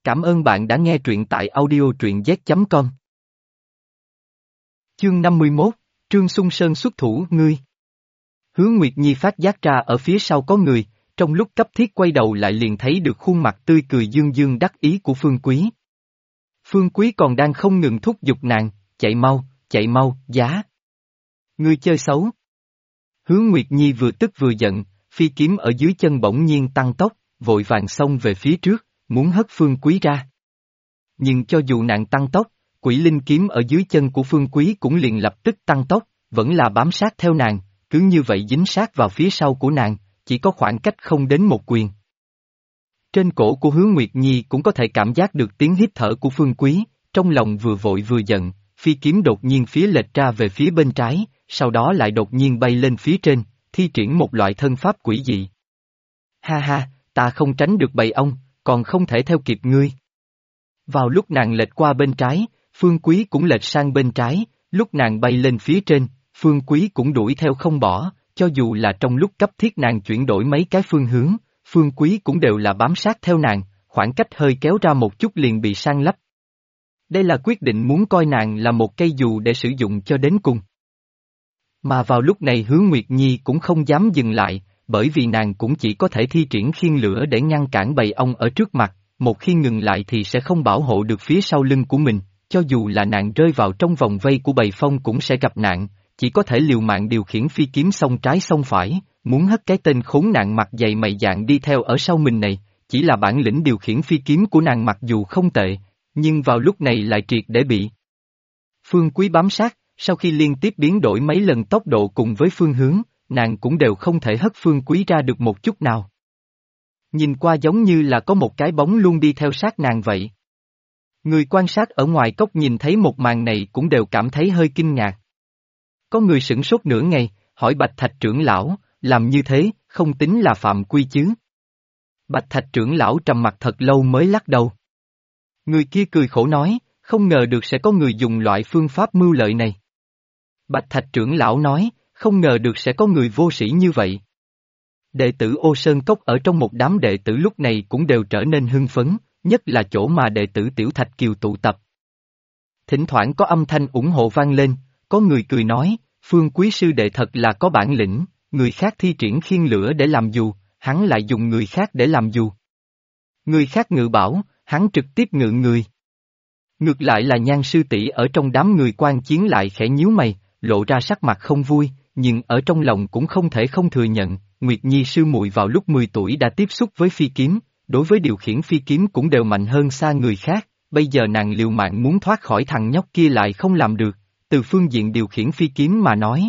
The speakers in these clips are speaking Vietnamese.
Cảm ơn bạn đã nghe truyện tại audio truyện z.com. Chương 51, Trương Xung Sơn xuất thủ, ngươi. Hứa Nguyệt Nhi phát giác ra ở phía sau có người, trong lúc cấp thiết quay đầu lại liền thấy được khuôn mặt tươi cười dương dương đắc ý của Phương Quý. Phương Quý còn đang không ngừng thúc giục nàng, chạy mau, giá. Ngươi chơi xấu. Hứa Nguyệt Nhi vừa tức vừa giận, phi kiếm ở dưới chân bỗng nhiên tăng tốc, vội vàng xông về phía trước, muốn hất Phương Quý ra. Nhưng cho dù nàng tăng tốc, quỷ linh kiếm ở dưới chân của Phương Quý cũng liền lập tức tăng tốc, vẫn là bám sát theo nàng, cứ như vậy dính sát vào phía sau của nàng, chỉ có khoảng cách không đến một quyền. Trên cổ của Hứa Nguyệt Nhi cũng có thể cảm giác được tiếng hít thở của Phương Quý, trong lòng vừa vội vừa giận, phi kiếm đột nhiên phía lệch ra về phía bên trái, sau đó lại đột nhiên bay lên phía trên, thi triển một loại thân pháp quỷ dị. Ha ha, ta không tránh được bầy ong, còn không thể theo kịp ngươi. Vào lúc nàng lệch qua bên trái, Phương Quý cũng lệch sang bên trái, lúc nàng bay lên phía trên, Phương Quý cũng đuổi theo không bỏ, cho dù là trong lúc cấp thiết nàng chuyển đổi mấy cái phương hướng, Phương Quý cũng đều là bám sát theo nàng, khoảng cách hơi kéo ra một chút liền bị san lấp. Đây là quyết định muốn coi nàng là một cây dù để sử dụng cho đến cùng. Mà vào lúc này Hứa Nguyệt Nhi cũng không dám dừng lại, bởi vì nàng cũng chỉ có thể thi triển khiên lửa để ngăn cản bầy ong ở trước mặt, một khi ngừng lại thì sẽ không bảo hộ được phía sau lưng của mình, cho dù là nàng rơi vào trong vòng vây của bầy phong cũng sẽ gặp nạn, chỉ có thể liều mạng điều khiển phi kiếm xông trái xông phải, muốn hất cái tên khốn nạn mặt dày mày dạn đi theo ở sau mình này, chỉ là bản lĩnh điều khiển phi kiếm của nàng mặc dù không tệ, nhưng vào lúc này lại triệt để bị Phương Quý bám sát, sau khi liên tiếp biến đổi mấy lần tốc độ cùng với phương hướng, nàng cũng đều không thể hất Phương Quý ra được một chút nào. Nhìn qua giống như là có một cái bóng luôn đi theo sát nàng vậy. Người quan sát ở ngoài cốc nhìn thấy một màn này cũng đều cảm thấy hơi kinh ngạc. Có người sửng sốt nửa ngày, hỏi Bạch Thạch trưởng lão, làm như thế, không tính là phạm quy chứ? Bạch Thạch trưởng lão trầm mặt thật lâu mới lắc đầu. Người kia cười khổ nói, không ngờ được sẽ có người dùng loại phương pháp mưu lợi này. Bạch Thạch trưởng lão nói, không ngờ được sẽ có người vô sĩ như vậy. Đệ tử Ô Sơn Cốc ở trong một đám đệ tử lúc này cũng đều trở nên hưng phấn, nhất là chỗ mà đệ tử Tiểu Thạch Kiều tụ tập. Thỉnh thoảng có âm thanh ủng hộ vang lên, có người cười nói, Phương Quý sư đệ thật là có bản lĩnh, người khác thi triển khiên lửa để làm dù, hắn lại dùng người khác để làm dù. Người khác ngự bảo, hắn trực tiếp ngự người. Ngược lại là Nhan sư tỷ ở trong đám người quan chiến lại khẽ nhíu mày, lộ ra sắc mặt không vui, nhưng ở trong lòng cũng không thể không thừa nhận, Nguyệt Nhi sư muội vào lúc 10 tuổi đã tiếp xúc với phi kiếm, đối với điều khiển phi kiếm cũng đều mạnh hơn xa người khác, bây giờ nàng liều mạng muốn thoát khỏi thằng nhóc kia lại không làm được, từ phương diện điều khiển phi kiếm mà nói.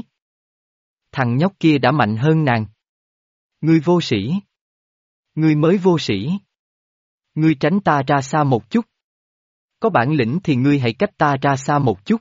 Thằng nhóc kia đã mạnh hơn nàng. Ngươi vô sĩ. Ngươi mới vô sĩ. Ngươi tránh ta ra xa một chút. Có bản lĩnh thì ngươi hãy cách ta ra xa một chút.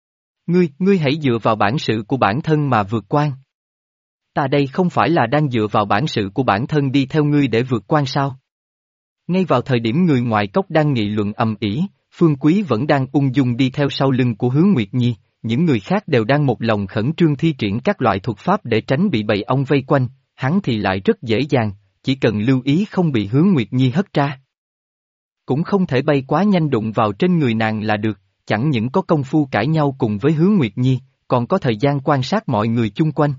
Ngươi hãy dựa vào bản sự của bản thân mà vượt qua. Ta đây không phải là đang dựa vào bản sự của bản thân đi theo ngươi để vượt qua sao? Ngay vào thời điểm người ngoài cốc đang nghị luận ầm ĩ, Phương Quý vẫn đang ung dung đi theo sau lưng của Hứa Nguyệt Nhi, những người khác đều đang một lòng khẩn trương thi triển các loại thuật pháp để tránh bị bầy ong vây quanh, hắn thì lại rất dễ dàng, chỉ cần lưu ý không bị Hứa Nguyệt Nhi hất ra. Cũng không thể bay quá nhanh đụng vào trên người nàng là được, chẳng những có công phu cãi nhau cùng với Hứa Nguyệt Nhi, còn có thời gian quan sát mọi người chung quanh.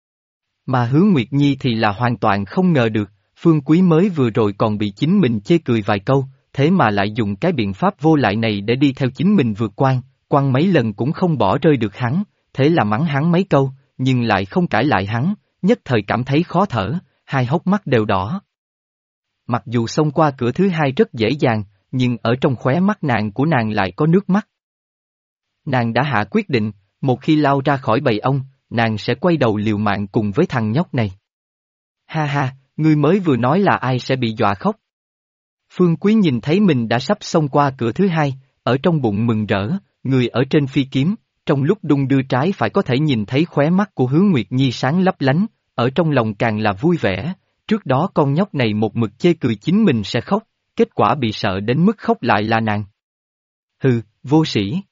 Mà Hứa Nguyệt Nhi thì là hoàn toàn không ngờ được, Phương Quý mới vừa rồi còn bị chính mình chê cười vài câu, thế mà lại dùng cái biện pháp vô lại này để đi theo chính mình vượt quan mấy lần cũng không bỏ rơi được hắn, thế là mắng hắn mấy câu, nhưng lại không cãi lại hắn, nhất thời cảm thấy khó thở, hai hốc mắt đều đỏ. Mặc dù xông qua cửa thứ hai rất dễ dàng, nhưng ở trong khóe mắt của nàng lại có nước mắt. Nàng đã hạ quyết định, một khi lao ra khỏi bầy ong, nàng sẽ quay đầu liều mạng cùng với thằng nhóc này. Ha ha, ngươi mới vừa nói là ai sẽ bị dọa khóc. Phương Quý nhìn thấy mình đã sắp xông qua cửa thứ hai, ở trong bụng mừng rỡ, người ở trên phi kiếm, trong lúc đung đưa trái phải có thể nhìn thấy khóe mắt của Hứa Nguyệt Nhi sáng lấp lánh, ở trong lòng càng là vui vẻ, trước đó con nhóc này một mực chê cười chính mình sẽ khóc, kết quả bị sợ đến mức khóc lại là nàng. Hừ, vô sĩ.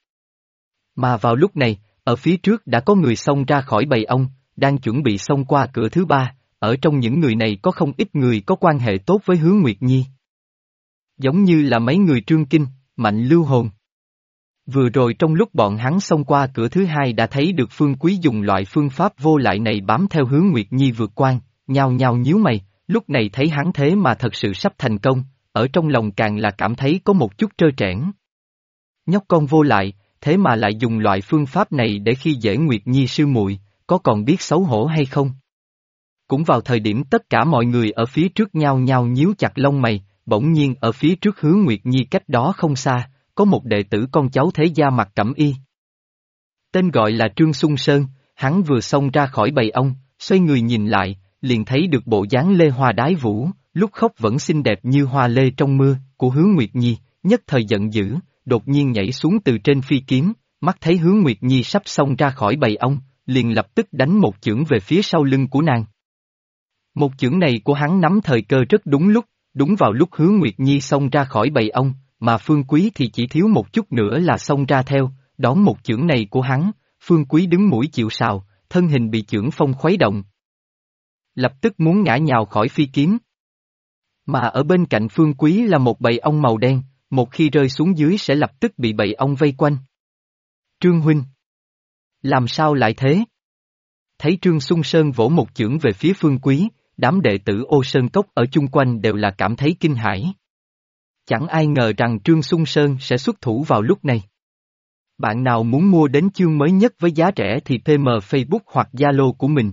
Mà vào lúc này, ở phía trước đã có người xông ra khỏi bầy ong, đang chuẩn bị xông qua cửa thứ ba, ở trong những người này có không ít người có quan hệ tốt với Hứa Nguyệt Nhi. Giống như là mấy người Trương Kinh, Mạnh Lưu Hồn. Vừa rồi trong lúc bọn hắn xông qua cửa thứ hai đã thấy được Phương Quý dùng loại phương pháp vô lại này bám theo hướng Nguyệt Nhi vượt quan, nhao nhao nhíu mày, lúc này thấy hắn thế mà thật sự sắp thành công, ở trong lòng càng là cảm thấy có một chút trơ trẽn. Nhóc con vô lại, thế mà lại dùng loại phương pháp này để khi dễ Nguyệt Nhi sư muội, có còn biết xấu hổ hay không? Cũng vào thời điểm tất cả mọi người ở phía trước nhao nhao nhíu chặt lông mày, bỗng nhiên ở phía trước hướng Nguyệt Nhi cách đó không xa, có một đệ tử con cháu thế gia mặc cẩm y. Tên gọi là Trương Xuân Sơn, hắn vừa xông ra khỏi bầy ong, xoay người nhìn lại, liền thấy được bộ dáng lê hoa đái vũ, lúc khóc vẫn xinh đẹp như hoa lê trong mưa, của Hướng Nguyệt Nhi, nhất thời giận dữ, đột nhiên nhảy xuống từ trên phi kiếm, mắt thấy Hướng Nguyệt Nhi sắp xông ra khỏi bầy ong, liền lập tức đánh một chưởng về phía sau lưng của nàng. Một chưởng này của hắn nắm thời cơ rất đúng lúc, đúng vào lúc Hướng Nguyệt Nhi xông ra khỏi bầy ong, mà Phương Quý thì chỉ thiếu một chút nữa là xông ra theo, đón một chưởng này của hắn, Phương Quý đứng mũi chịu sào, thân hình bị chưởng phong khuấy động. Lập tức muốn ngã nhào khỏi phi kiếm. Mà ở bên cạnh Phương Quý là một bầy ong màu đen, một khi rơi xuống dưới sẽ lập tức bị bầy ong vây quanh. Trương huynh! Làm sao lại thế? Thấy Trương Xuân Sơn vỗ một chưởng về phía Phương Quý, đám đệ tử Ô Sơn Cốc ở chung quanh đều là cảm thấy kinh hãi. Chẳng ai ngờ rằng Trương Xuân Sơn sẽ xuất thủ vào lúc này. Bạn nào muốn mua đến chương mới nhất với giá rẻ thì PM Facebook hoặc Zalo của mình,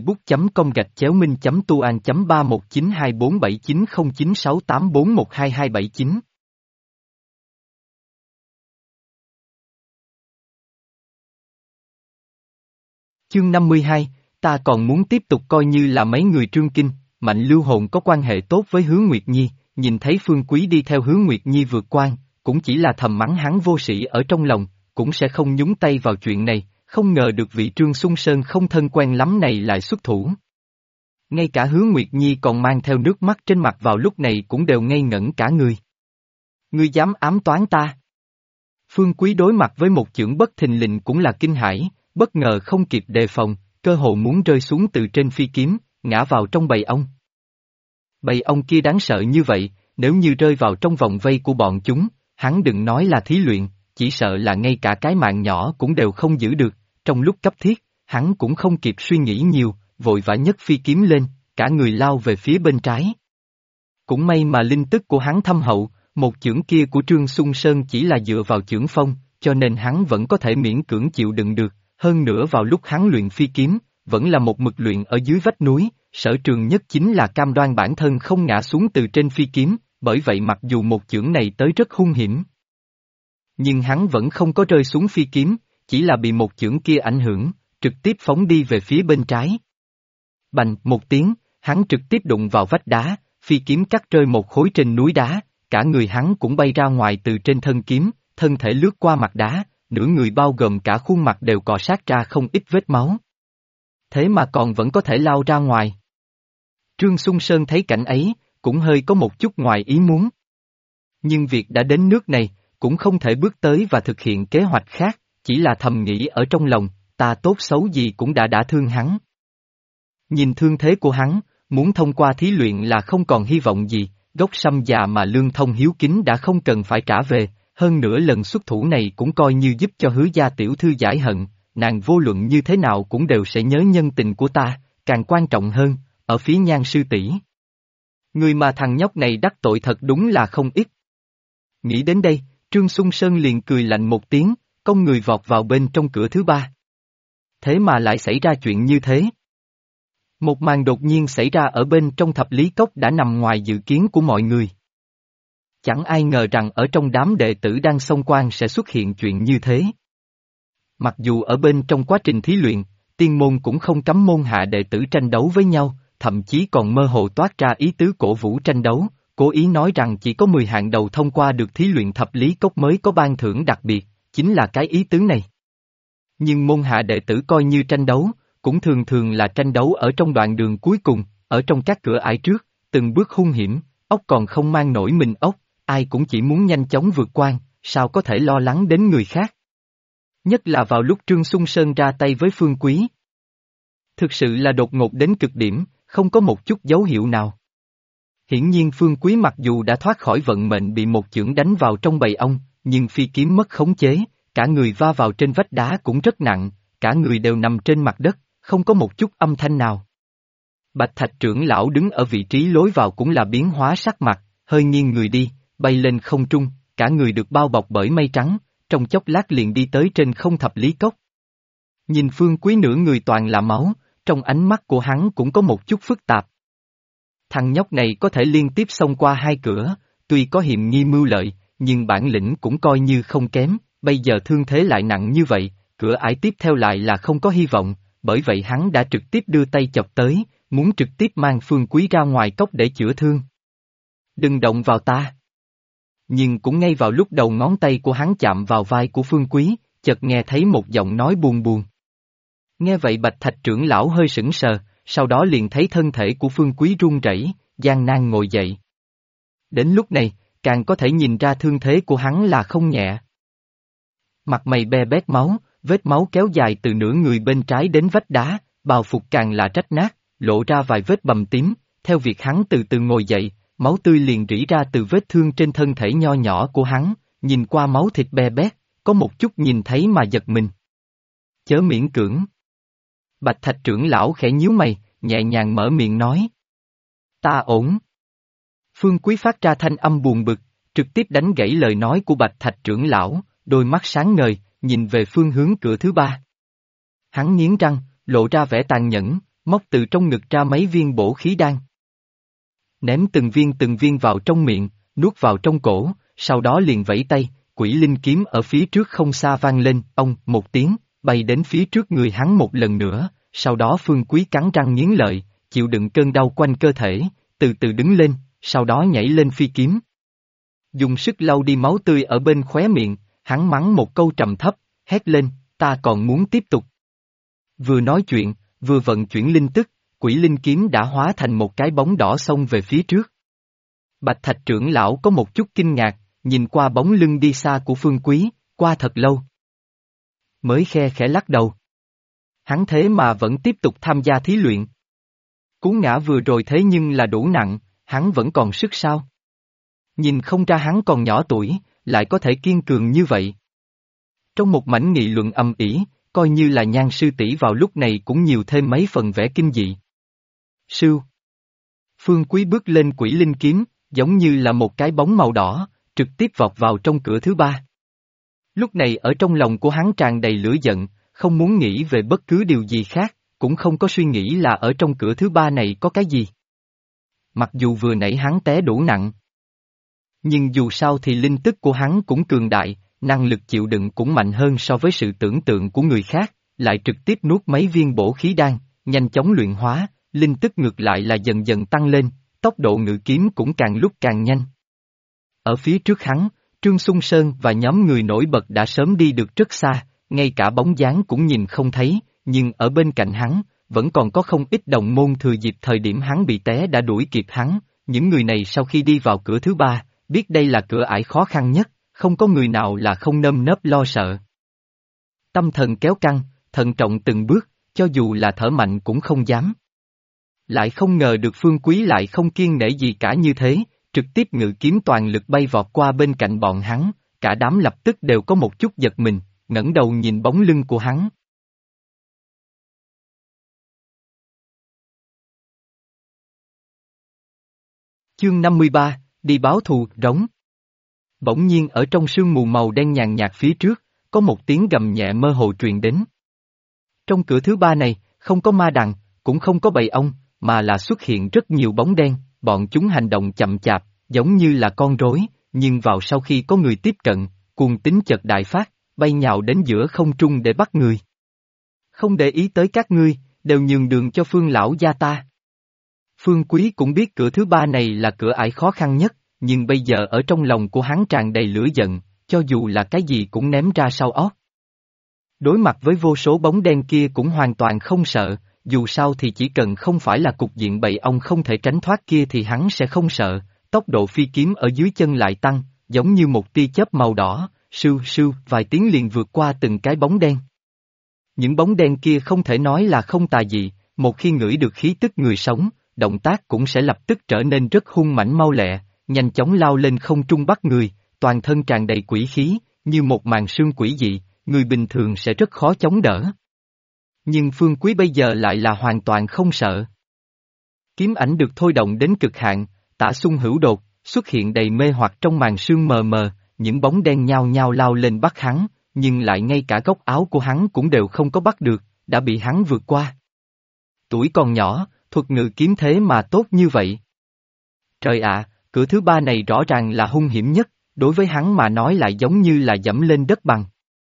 facebook.com-tuan.31924790968412279. Chương 52, ta còn muốn tiếp tục coi như là mấy người Trương Kinh, Mạnh Lưu Hồn có quan hệ tốt với Hướng Nguyệt Nhi, nhìn thấy Phương Quý đi theo Hướng Nguyệt Nhi vượt quan, cũng chỉ là thầm mắng hắn vô sĩ ở trong lòng, cũng sẽ không nhúng tay vào chuyện này, không ngờ được vị Trương Xuân Sơn không thân quen lắm này lại xuất thủ. Ngay cả Hướng Nguyệt Nhi còn mang theo nước mắt trên mặt vào lúc này cũng đều ngây ngẩn cả người. Ngươi dám ám toán ta? Phương Quý đối mặt với một chưởng bất thình lình cũng là kinh hãi, bất ngờ không kịp đề phòng, cơ hồ muốn rơi xuống từ trên phi kiếm, ngã vào trong bầy ong. Bầy ong kia đáng sợ như vậy, nếu như rơi vào trong vòng vây của bọn chúng, hắn đừng nói là thí luyện, chỉ sợ là ngay cả cái mạng nhỏ cũng đều không giữ được, trong lúc cấp thiết, hắn cũng không kịp suy nghĩ nhiều, vội vã nhấc phi kiếm lên, cả người lao về phía bên trái. Cũng may mà linh tức của hắn thâm hậu, một chưởng kia của Trương Xuân Sơn chỉ là dựa vào chưởng phong, cho nên hắn vẫn có thể miễn cưỡng chịu đựng được, hơn nữa vào lúc hắn luyện phi kiếm, vẫn là một mực luyện ở dưới vách núi, sở trường nhất chính là cam đoan bản thân không ngã xuống từ trên phi kiếm, bởi vậy mặc dù một chưởng này tới rất hung hiểm. Nhưng hắn vẫn không có rơi xuống phi kiếm, chỉ là bị một chưởng kia ảnh hưởng, trực tiếp phóng đi về phía bên trái. Bành một tiếng, hắn trực tiếp đụng vào vách đá, phi kiếm cắt rơi một khối trên núi đá, cả người hắn cũng bay ra ngoài từ trên thân kiếm, thân thể lướt qua mặt đá, nửa người bao gồm cả khuôn mặt đều cọ sát ra không ít vết máu. Thế mà còn vẫn có thể lao ra ngoài. Trương Xuân Sơn thấy cảnh ấy, cũng hơi có một chút ngoài ý muốn. Nhưng việc đã đến nước này, cũng không thể bước tới và thực hiện kế hoạch khác, chỉ là thầm nghĩ ở trong lòng, ta tốt xấu gì cũng đã thương hắn. Nhìn thương thế của hắn, muốn thông qua thí luyện là không còn hy vọng gì, gốc sâm già mà Lương Thông hiếu kính đã không cần phải trả về, hơn nữa lần xuất thủ này cũng coi như giúp cho Hứa gia tiểu thư giải hận, nàng vô luận như thế nào cũng đều sẽ nhớ nhân tình của ta, càng quan trọng hơn, ở phía Nhan sư tỷ. Người mà thằng nhóc này đắc tội thật đúng là không ít. Nghĩ đến đây, Trương Xuân Sơn liền cười lạnh một tiếng, cong người vọt vào bên trong cửa thứ ba. Thế mà lại xảy ra chuyện như thế. Một màn đột nhiên xảy ra ở bên trong thập lý cốc đã nằm ngoài dự kiến của mọi người. Chẳng ai ngờ rằng ở trong đám đệ tử đang xông quan sẽ xuất hiện chuyện như thế. Mặc dù ở bên trong quá trình thí luyện, tiên môn cũng không cấm môn hạ đệ tử tranh đấu với nhau, thậm chí còn mơ hồ toát ra ý tứ cổ vũ tranh đấu, cố ý nói rằng chỉ có 10 hạng đầu thông qua được thí luyện thập lý cốc mới có ban thưởng đặc biệt, chính là cái ý tứ này. Nhưng môn hạ đệ tử coi như tranh đấu, cũng thường thường là tranh đấu ở trong đoạn đường cuối cùng, ở trong các cửa ải trước, từng bước hung hiểm, ốc còn không mang nổi mình ốc, ai cũng chỉ muốn nhanh chóng vượt qua, sao có thể lo lắng đến người khác. Nhất là vào lúc Trương Xuân Sơn ra tay với Phương Quý. Thực sự là đột ngột đến cực điểm, không có một chút dấu hiệu nào. Hiển nhiên Phương Quý mặc dù đã thoát khỏi vận mệnh bị một chưởng đánh vào trong bầy ong, nhưng phi kiếm mất khống chế, cả người va vào trên vách đá cũng rất nặng, cả người đều nằm trên mặt đất, không có một chút âm thanh nào. Bạch Thạch trưởng lão đứng ở vị trí lối vào cũng là biến hóa sắc mặt, hơi nghiêng người đi, bay lên không trung, cả người được bao bọc bởi mây trắng, trong chốc lát liền đi tới trên không thập lý cốc. Nhìn Phương Quý nửa người toàn là máu, trong ánh mắt của hắn cũng có một chút phức tạp. Thằng nhóc này có thể liên tiếp xông qua hai cửa, tuy có hiểm nghi mưu lợi, nhưng bản lĩnh cũng coi như không kém, bây giờ thương thế lại nặng như vậy, cửa ải tiếp theo lại là không có hy vọng, bởi vậy hắn đã trực tiếp đưa tay chọc tới, muốn trực tiếp mang Phương Quý ra ngoài cốc để chữa thương. Đừng động vào ta. Nhưng cũng ngay vào lúc đầu ngón tay của hắn chạm vào vai của Phương Quý, chợt nghe thấy một giọng nói buồn buồn. Nghe vậy Bạch Thạch trưởng lão hơi sững sờ, sau đó liền thấy thân thể của Phương Quý run rẩy, gian nan ngồi dậy. Đến lúc này, càng có thể nhìn ra thương thế của hắn là không nhẹ. Mặt mày be bét máu, vết máu kéo dài từ nửa người bên trái đến vách đá, bào phục càng là rách nát, lộ ra vài vết bầm tím, theo việc hắn từ từ ngồi dậy, máu tươi liền rỉ ra từ vết thương trên thân thể nho nhỏ của hắn, nhìn qua máu thịt be bét, có một chút nhìn thấy mà giật mình. Chớ miễn cưỡng. Bạch Thạch trưởng lão khẽ nhíu mày, nhẹ nhàng mở miệng nói. Ta ổn. Phương Quý phát ra thanh âm buồn bực, trực tiếp đánh gãy lời nói của Bạch Thạch trưởng lão, đôi mắt sáng ngời, nhìn về phương hướng cửa thứ ba. Hắn nghiến răng, lộ ra vẻ tàn nhẫn, móc từ trong ngực ra mấy viên bổ khí đan. Ném từng viên vào trong miệng, nuốt vào trong cổ, sau đó liền vẫy tay, quỷ linh kiếm ở phía trước không xa vang lên, ông, một tiếng, bay đến phía trước người hắn một lần nữa, sau đó Phương Quý cắn răng nghiến lợi, chịu đựng cơn đau quanh cơ thể, từ từ đứng lên, sau đó nhảy lên phi kiếm. Dùng sức lau đi máu tươi ở bên khóe miệng, hắn mắng một câu trầm thấp, hét lên, ta còn muốn tiếp tục. Vừa nói chuyện, vừa vận chuyển linh tức, quỷ linh kiếm đã hóa thành một cái bóng đỏ xông về phía trước. Bạch Thạch trưởng lão có một chút kinh ngạc, nhìn qua bóng lưng đi xa của Phương Quý, qua thật lâu. Mới khe khẽ lắc đầu. Hắn thế mà vẫn tiếp tục tham gia thí luyện. Cú ngã vừa rồi thế nhưng là đủ nặng, hắn vẫn còn sức sao? Nhìn không ra hắn còn nhỏ tuổi, lại có thể kiên cường như vậy. Trong một mảnh nghị luận âm ỉ, coi như là Nhan sư tỷ vào lúc này cũng nhiều thêm mấy phần vẻ kinh dị. Sưu. Phương Quý bước lên quỷ linh kiếm, giống như là một cái bóng màu đỏ, trực tiếp vọt vào trong cửa thứ ba. Lúc này ở trong lòng của hắn tràn đầy lửa giận, không muốn nghĩ về bất cứ điều gì khác, cũng không có suy nghĩ là ở trong cửa thứ ba này có cái gì. Mặc dù vừa nãy hắn té đủ nặng. Nhưng dù sao thì linh tức của hắn cũng cường đại, năng lực chịu đựng cũng mạnh hơn so với sự tưởng tượng của người khác, lại trực tiếp nuốt mấy viên bổ khí đan, nhanh chóng luyện hóa, linh tức ngược lại là dần dần tăng lên, tốc độ ngự kiếm cũng càng lúc càng nhanh. Ở phía trước hắn, Trương Sung Sơn và nhóm người nổi bật đã sớm đi được rất xa, ngay cả bóng dáng cũng nhìn không thấy, nhưng ở bên cạnh hắn, vẫn còn có không ít đồng môn thừa dịp thời điểm hắn bị té đã đuổi kịp hắn, những người này sau khi đi vào cửa thứ ba, biết đây là cửa ải khó khăn nhất, không có người nào là không nơm nớp lo sợ. Tâm thần kéo căng, thận trọng từng bước, cho dù là thở mạnh cũng không dám. Lại không ngờ được Phương Quý lại không kiêng nể gì cả như thế, trực tiếp ngự kiếm toàn lực bay vọt qua bên cạnh bọn hắn, cả đám lập tức đều có một chút giật mình, ngẩng đầu nhìn bóng lưng của hắn. Chương 53, đi báo thù, rống. Bỗng nhiên ở trong sương mù màu đen nhàn nhạt phía trước, có một tiếng gầm nhẹ mơ hồ truyền đến. Trong cửa thứ ba này, không có ma đằng, cũng không có bầy ong, mà là xuất hiện rất nhiều bóng đen, bọn chúng hành động chậm chạp, giống như là con rối, nhưng vào sau khi có người tiếp cận, cuồng tính chợt đại phát, bay nhào đến giữa không trung để bắt người. Không để ý tới các ngươi, đều nhường đường cho Phương lão gia ta. Phương Quý cũng biết cửa thứ ba này là cửa ải khó khăn nhất, nhưng bây giờ ở trong lòng của hắn tràn đầy lửa giận, cho dù là cái gì cũng ném ra sau óc. Đối mặt với vô số bóng đen kia cũng hoàn toàn không sợ, dù sao thì chỉ cần không phải là cục diện bầy ong không thể tránh thoát kia thì hắn sẽ không sợ, tốc độ phi kiếm ở dưới chân lại tăng, giống như một tia chớp màu đỏ, sưu sưu vài tiếng liền vượt qua từng cái bóng đen. Những bóng đen kia không thể nói là không tà dị, một khi ngửi được khí tức người sống, động tác cũng sẽ lập tức trở nên rất hung mãnh mau lẹ, nhanh chóng lao lên không trung bắt người, toàn thân tràn đầy quỷ khí, như một màn sương quỷ dị, người bình thường sẽ rất khó chống đỡ. Nhưng Phương Quý bây giờ lại là hoàn toàn không sợ. Kiếm ảnh được thôi động đến cực hạn, tả xung hữu đột, xuất hiện đầy mê hoặc trong màn sương mờ mờ, những bóng đen nhao nhao lao lên bắt hắn, nhưng lại ngay cả góc áo của hắn cũng đều không có bắt được, đã bị hắn vượt qua. Tuổi còn nhỏ, thuật ngự kiếm thế mà tốt như vậy. Trời ạ, cửa thứ ba này rõ ràng là hung hiểm nhất, đối với hắn mà nói lại giống như là dẫm lên đất bằng.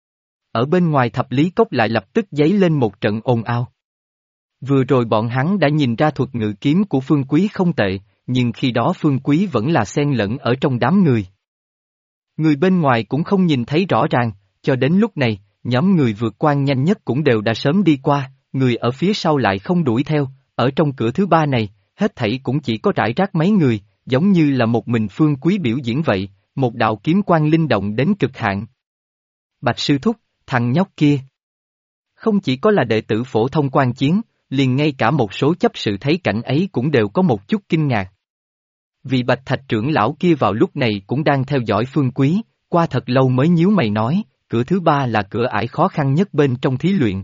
Ở bên ngoài thập lý cốc lại lập tức dấy lên một trận ồn ào. Vừa rồi bọn hắn đã nhìn ra thuật ngự kiếm của Phương Quý không tệ, nhưng khi đó Phương Quý vẫn là xen lẫn ở trong đám người. Người bên ngoài cũng không nhìn thấy rõ ràng, cho đến lúc này, nhóm người vượt qua nhanh nhất cũng đều đã sớm đi qua, người ở phía sau lại không đuổi theo, ở trong cửa thứ ba này, hết thảy cũng chỉ có rải rác mấy người, giống như là một mình Phương Quý biểu diễn vậy, một đạo kiếm quang linh động đến cực hạn. Bạch sư thúc, thằng nhóc kia. Không chỉ có là đệ tử phổ thông quan chiến, liền ngay cả một số chấp sự thấy cảnh ấy cũng đều có một chút kinh ngạc. Vì Bạch Thạch trưởng lão kia vào lúc này cũng đang theo dõi Phương Quý, qua thật lâu mới nhíu mày nói, cửa thứ ba là cửa ải khó khăn nhất bên trong thí luyện.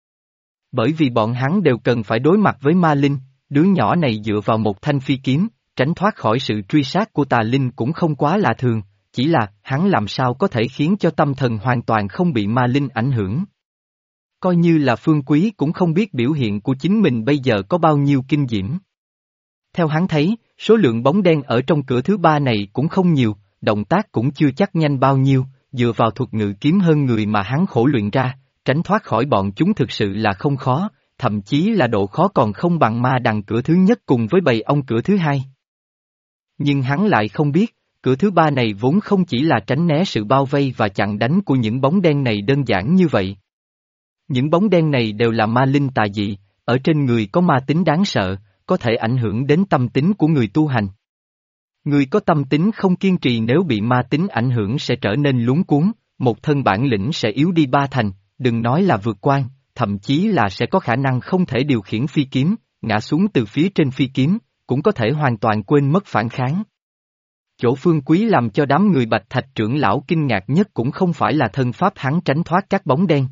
Bởi vì bọn hắn đều cần phải đối mặt với ma linh, đứa nhỏ này dựa vào một thanh phi kiếm, tránh thoát khỏi sự truy sát của tà linh cũng không quá lạ thường, chỉ là hắn làm sao có thể khiến cho tâm thần hoàn toàn không bị ma linh ảnh hưởng. Coi như là Phương Quý cũng không biết biểu hiện của chính mình bây giờ có bao nhiêu kinh diễm. Theo hắn thấy, số lượng bóng đen ở trong cửa thứ ba này cũng không nhiều, động tác cũng chưa chắc nhanh bao nhiêu, dựa vào thuật ngự kiếm hơn người mà hắn khổ luyện ra, tránh thoát khỏi bọn chúng thực sự là không khó, thậm chí là độ khó còn không bằng ma đằng cửa thứ nhất cùng với bầy ong cửa thứ hai. Nhưng hắn lại không biết, cửa thứ ba này vốn không chỉ là tránh né sự bao vây và chặn đánh của những bóng đen này đơn giản như vậy. Những bóng đen này đều là ma linh tà dị, ở trên người có ma tính đáng sợ, có thể ảnh hưởng đến tâm tính của người tu hành. Người có tâm tính không kiên trì nếu bị ma tính ảnh hưởng sẽ trở nên luống cuống, một thân bản lĩnh sẽ yếu đi ba thành, đừng nói là vượt quan, thậm chí là sẽ có khả năng không thể điều khiển phi kiếm, ngã xuống từ phía trên phi kiếm, cũng có thể hoàn toàn quên mất phản kháng. Chỗ Phương Quý làm cho đám người Bạch Thạch trưởng lão kinh ngạc nhất cũng không phải là thân pháp hắn tránh thoát các bóng đen,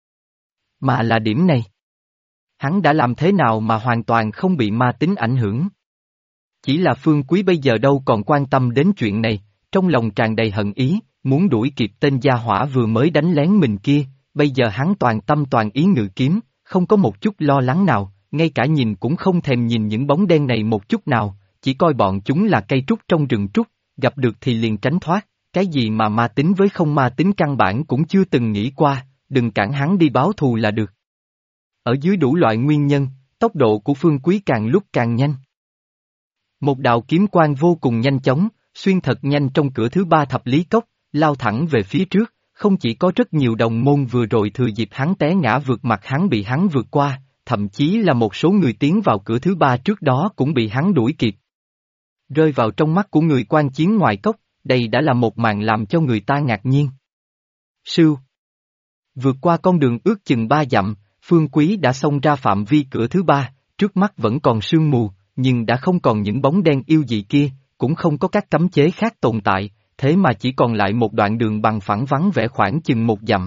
mà là điểm này. Hắn đã làm thế nào mà hoàn toàn không bị ma tính ảnh hưởng? Chỉ là Phương Quý bây giờ đâu còn quan tâm đến chuyện này, trong lòng tràn đầy hận ý, muốn đuổi kịp tên gia hỏa vừa mới đánh lén mình kia, bây giờ hắn toàn tâm toàn ý ngự kiếm, không có một chút lo lắng nào, ngay cả nhìn cũng không thèm nhìn những bóng đen này một chút nào, chỉ coi bọn chúng là cây trúc trong rừng trúc, gặp được thì liền tránh thoát, cái gì mà ma tính với không ma tính căn bản cũng chưa từng nghĩ qua, đừng cản hắn đi báo thù là được. Ở dưới đủ loại nguyên nhân, tốc độ của Phương Quý càng lúc càng nhanh. Một đạo kiếm quang vô cùng nhanh chóng, xuyên thật nhanh trong cửa thứ ba thập lý cốc, lao thẳng về phía trước, không chỉ có rất nhiều đồng môn vừa rồi thừa dịp hắn té ngã vượt mặt hắn bị hắn vượt qua, thậm chí là một số người tiến vào cửa thứ ba trước đó cũng bị hắn đuổi kịp. Rơi vào trong mắt của người quan chiến ngoài cốc, đây đã là một màn làm cho người ta ngạc nhiên. Sưu. Vượt qua con đường ước chừng 3 dặm, Phương Quý đã xông ra phạm vi cửa thứ ba, trước mắt vẫn còn sương mù, nhưng đã không còn những bóng đen yêu dị kia, cũng không có các cấm chế khác tồn tại, thế mà chỉ còn lại một đoạn đường bằng phẳng vắng vẻ khoảng chừng 1 dặm.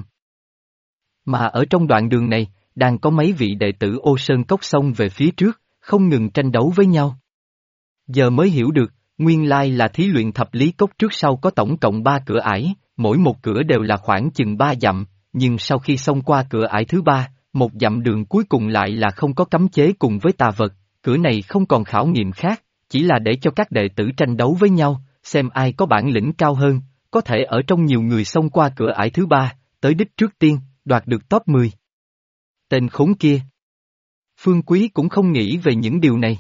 Mà ở trong đoạn đường này, đang có mấy vị đệ tử Ô Sơn Cốc xông về phía trước, không ngừng tranh đấu với nhau. Giờ mới hiểu được, nguyên lai là thí luyện thập lý cốc trước sau có tổng cộng 3 cửa ải, mỗi một cửa đều là khoảng chừng 3 dặm, nhưng sau khi xông qua cửa ải thứ 3, 1 dặm đường cuối cùng lại là không có cấm chế cùng với tà vật, cửa này không còn khảo nghiệm khác, chỉ là để cho các đệ tử tranh đấu với nhau, xem ai có bản lĩnh cao hơn, có thể ở trong nhiều người xông qua cửa ải thứ 3, tới đích trước tiên, đoạt được top 10. Tên khốn kia. Phương Quý cũng không nghĩ về những điều này.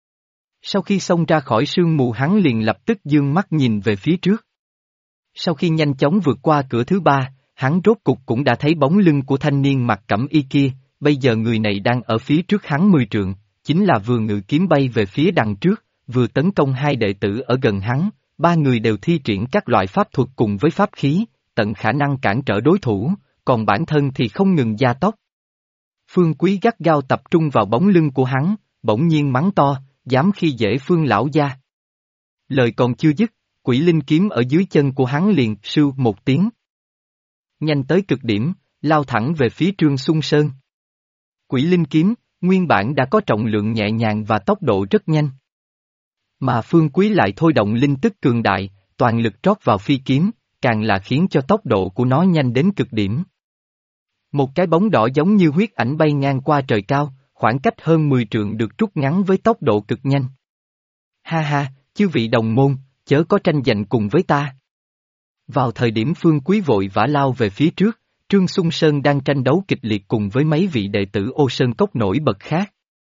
Sau khi xông ra khỏi sương mù hắn liền lập tức dương mắt nhìn về phía trước. Sau khi nhanh chóng vượt qua cửa thứ 3, hắn rốt cục cũng đã thấy bóng lưng của thanh niên mặc cẩm y kia, bây giờ người này đang ở phía trước hắn 10 trượng, chính là vừa ngự kiếm bay về phía đằng trước, vừa tấn công 2 đệ tử ở gần hắn, 3 người đều thi triển các loại pháp thuật cùng với pháp khí, tận khả năng cản trở đối thủ, còn bản thân thì không ngừng gia tốc. Phương Quý gắt gao tập trung vào bóng lưng của hắn, bỗng nhiên mắng to, dám khi dễ Phương lão gia. Lời còn chưa dứt, quỷ linh kiếm ở dưới chân của hắn liền sưu một tiếng. Nhanh tới cực điểm, lao thẳng về phía Trương Xuân Sơn. Quỷ linh kiếm, nguyên bản đã có trọng lượng nhẹ nhàng và tốc độ rất nhanh. Mà Phương Quý lại thôi động linh tức cường đại, toàn lực trót vào phi kiếm, càng là khiến cho tốc độ của nó nhanh đến cực điểm. Một cái bóng đỏ giống như huyết ảnh bay ngang qua trời cao, khoảng cách hơn 10 trượng được rút ngắn với tốc độ cực nhanh. Ha ha, chư vị đồng môn, chớ có tranh giành cùng với ta. Vào thời điểm Phương Quý vội vã lao về phía trước, Trương Xuân Sơn đang tranh đấu kịch liệt cùng với mấy vị đệ tử Ô Sơn Cốc nổi bật khác.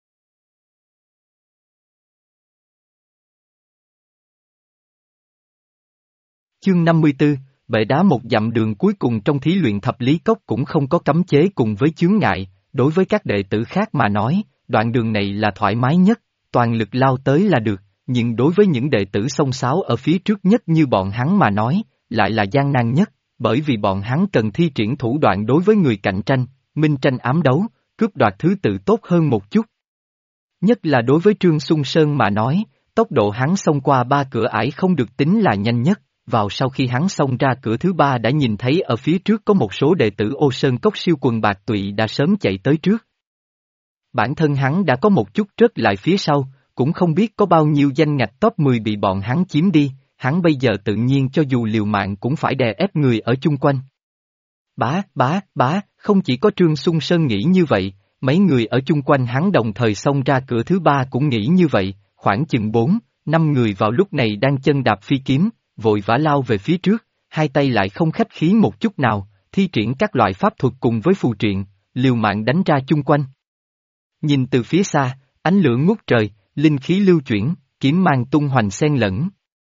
Chương 54, bệ đá một dặm đường cuối cùng trong thí luyện thập lý cốc cũng không có cấm chế cùng với chướng ngại, đối với các đệ tử khác mà nói, đoạn đường này là thoải mái nhất, toàn lực lao tới là được, nhưng đối với những đệ tử xông xáo ở phía trước nhất như bọn hắn mà nói, lại là gian nan nhất, bởi vì bọn hắn cần thi triển thủ đoạn đối với người cạnh tranh, minh tranh ám đấu, cướp đoạt thứ tự tốt hơn một chút. Nhất là đối với Trương Xuân Sơn mà nói, tốc độ hắn xông qua 3 cửa ải không được tính là nhanh nhất. Vào sau khi hắn xông ra cửa thứ 3 đã nhìn thấy ở phía trước có một số đệ tử Ô Sơn Cốc siêu quần bạc tụy đã sớm chạy tới trước. Bản thân hắn đã có một chút rớt lại phía sau, cũng không biết có bao nhiêu danh ngạch top 10 bị bọn hắn chiếm đi, hắn bây giờ tự nhiên cho dù liều mạng cũng phải đè ép người ở chung quanh. Bá, không chỉ có Trương Xuân Sơn nghĩ như vậy, mấy người ở chung quanh hắn đồng thời xông ra cửa thứ 3 cũng nghĩ như vậy, khoảng chừng 4-5 người vào lúc này đang chân đạp phi kiếm, vội vã lao về phía trước, hai tay lại không khách khí một chút nào, thi triển các loại pháp thuật cùng với phù triện, liều mạng đánh ra chung quanh. Nhìn từ phía xa, ánh lửa ngút trời, linh khí lưu chuyển, kiếm mang tung hoành xen lẫn.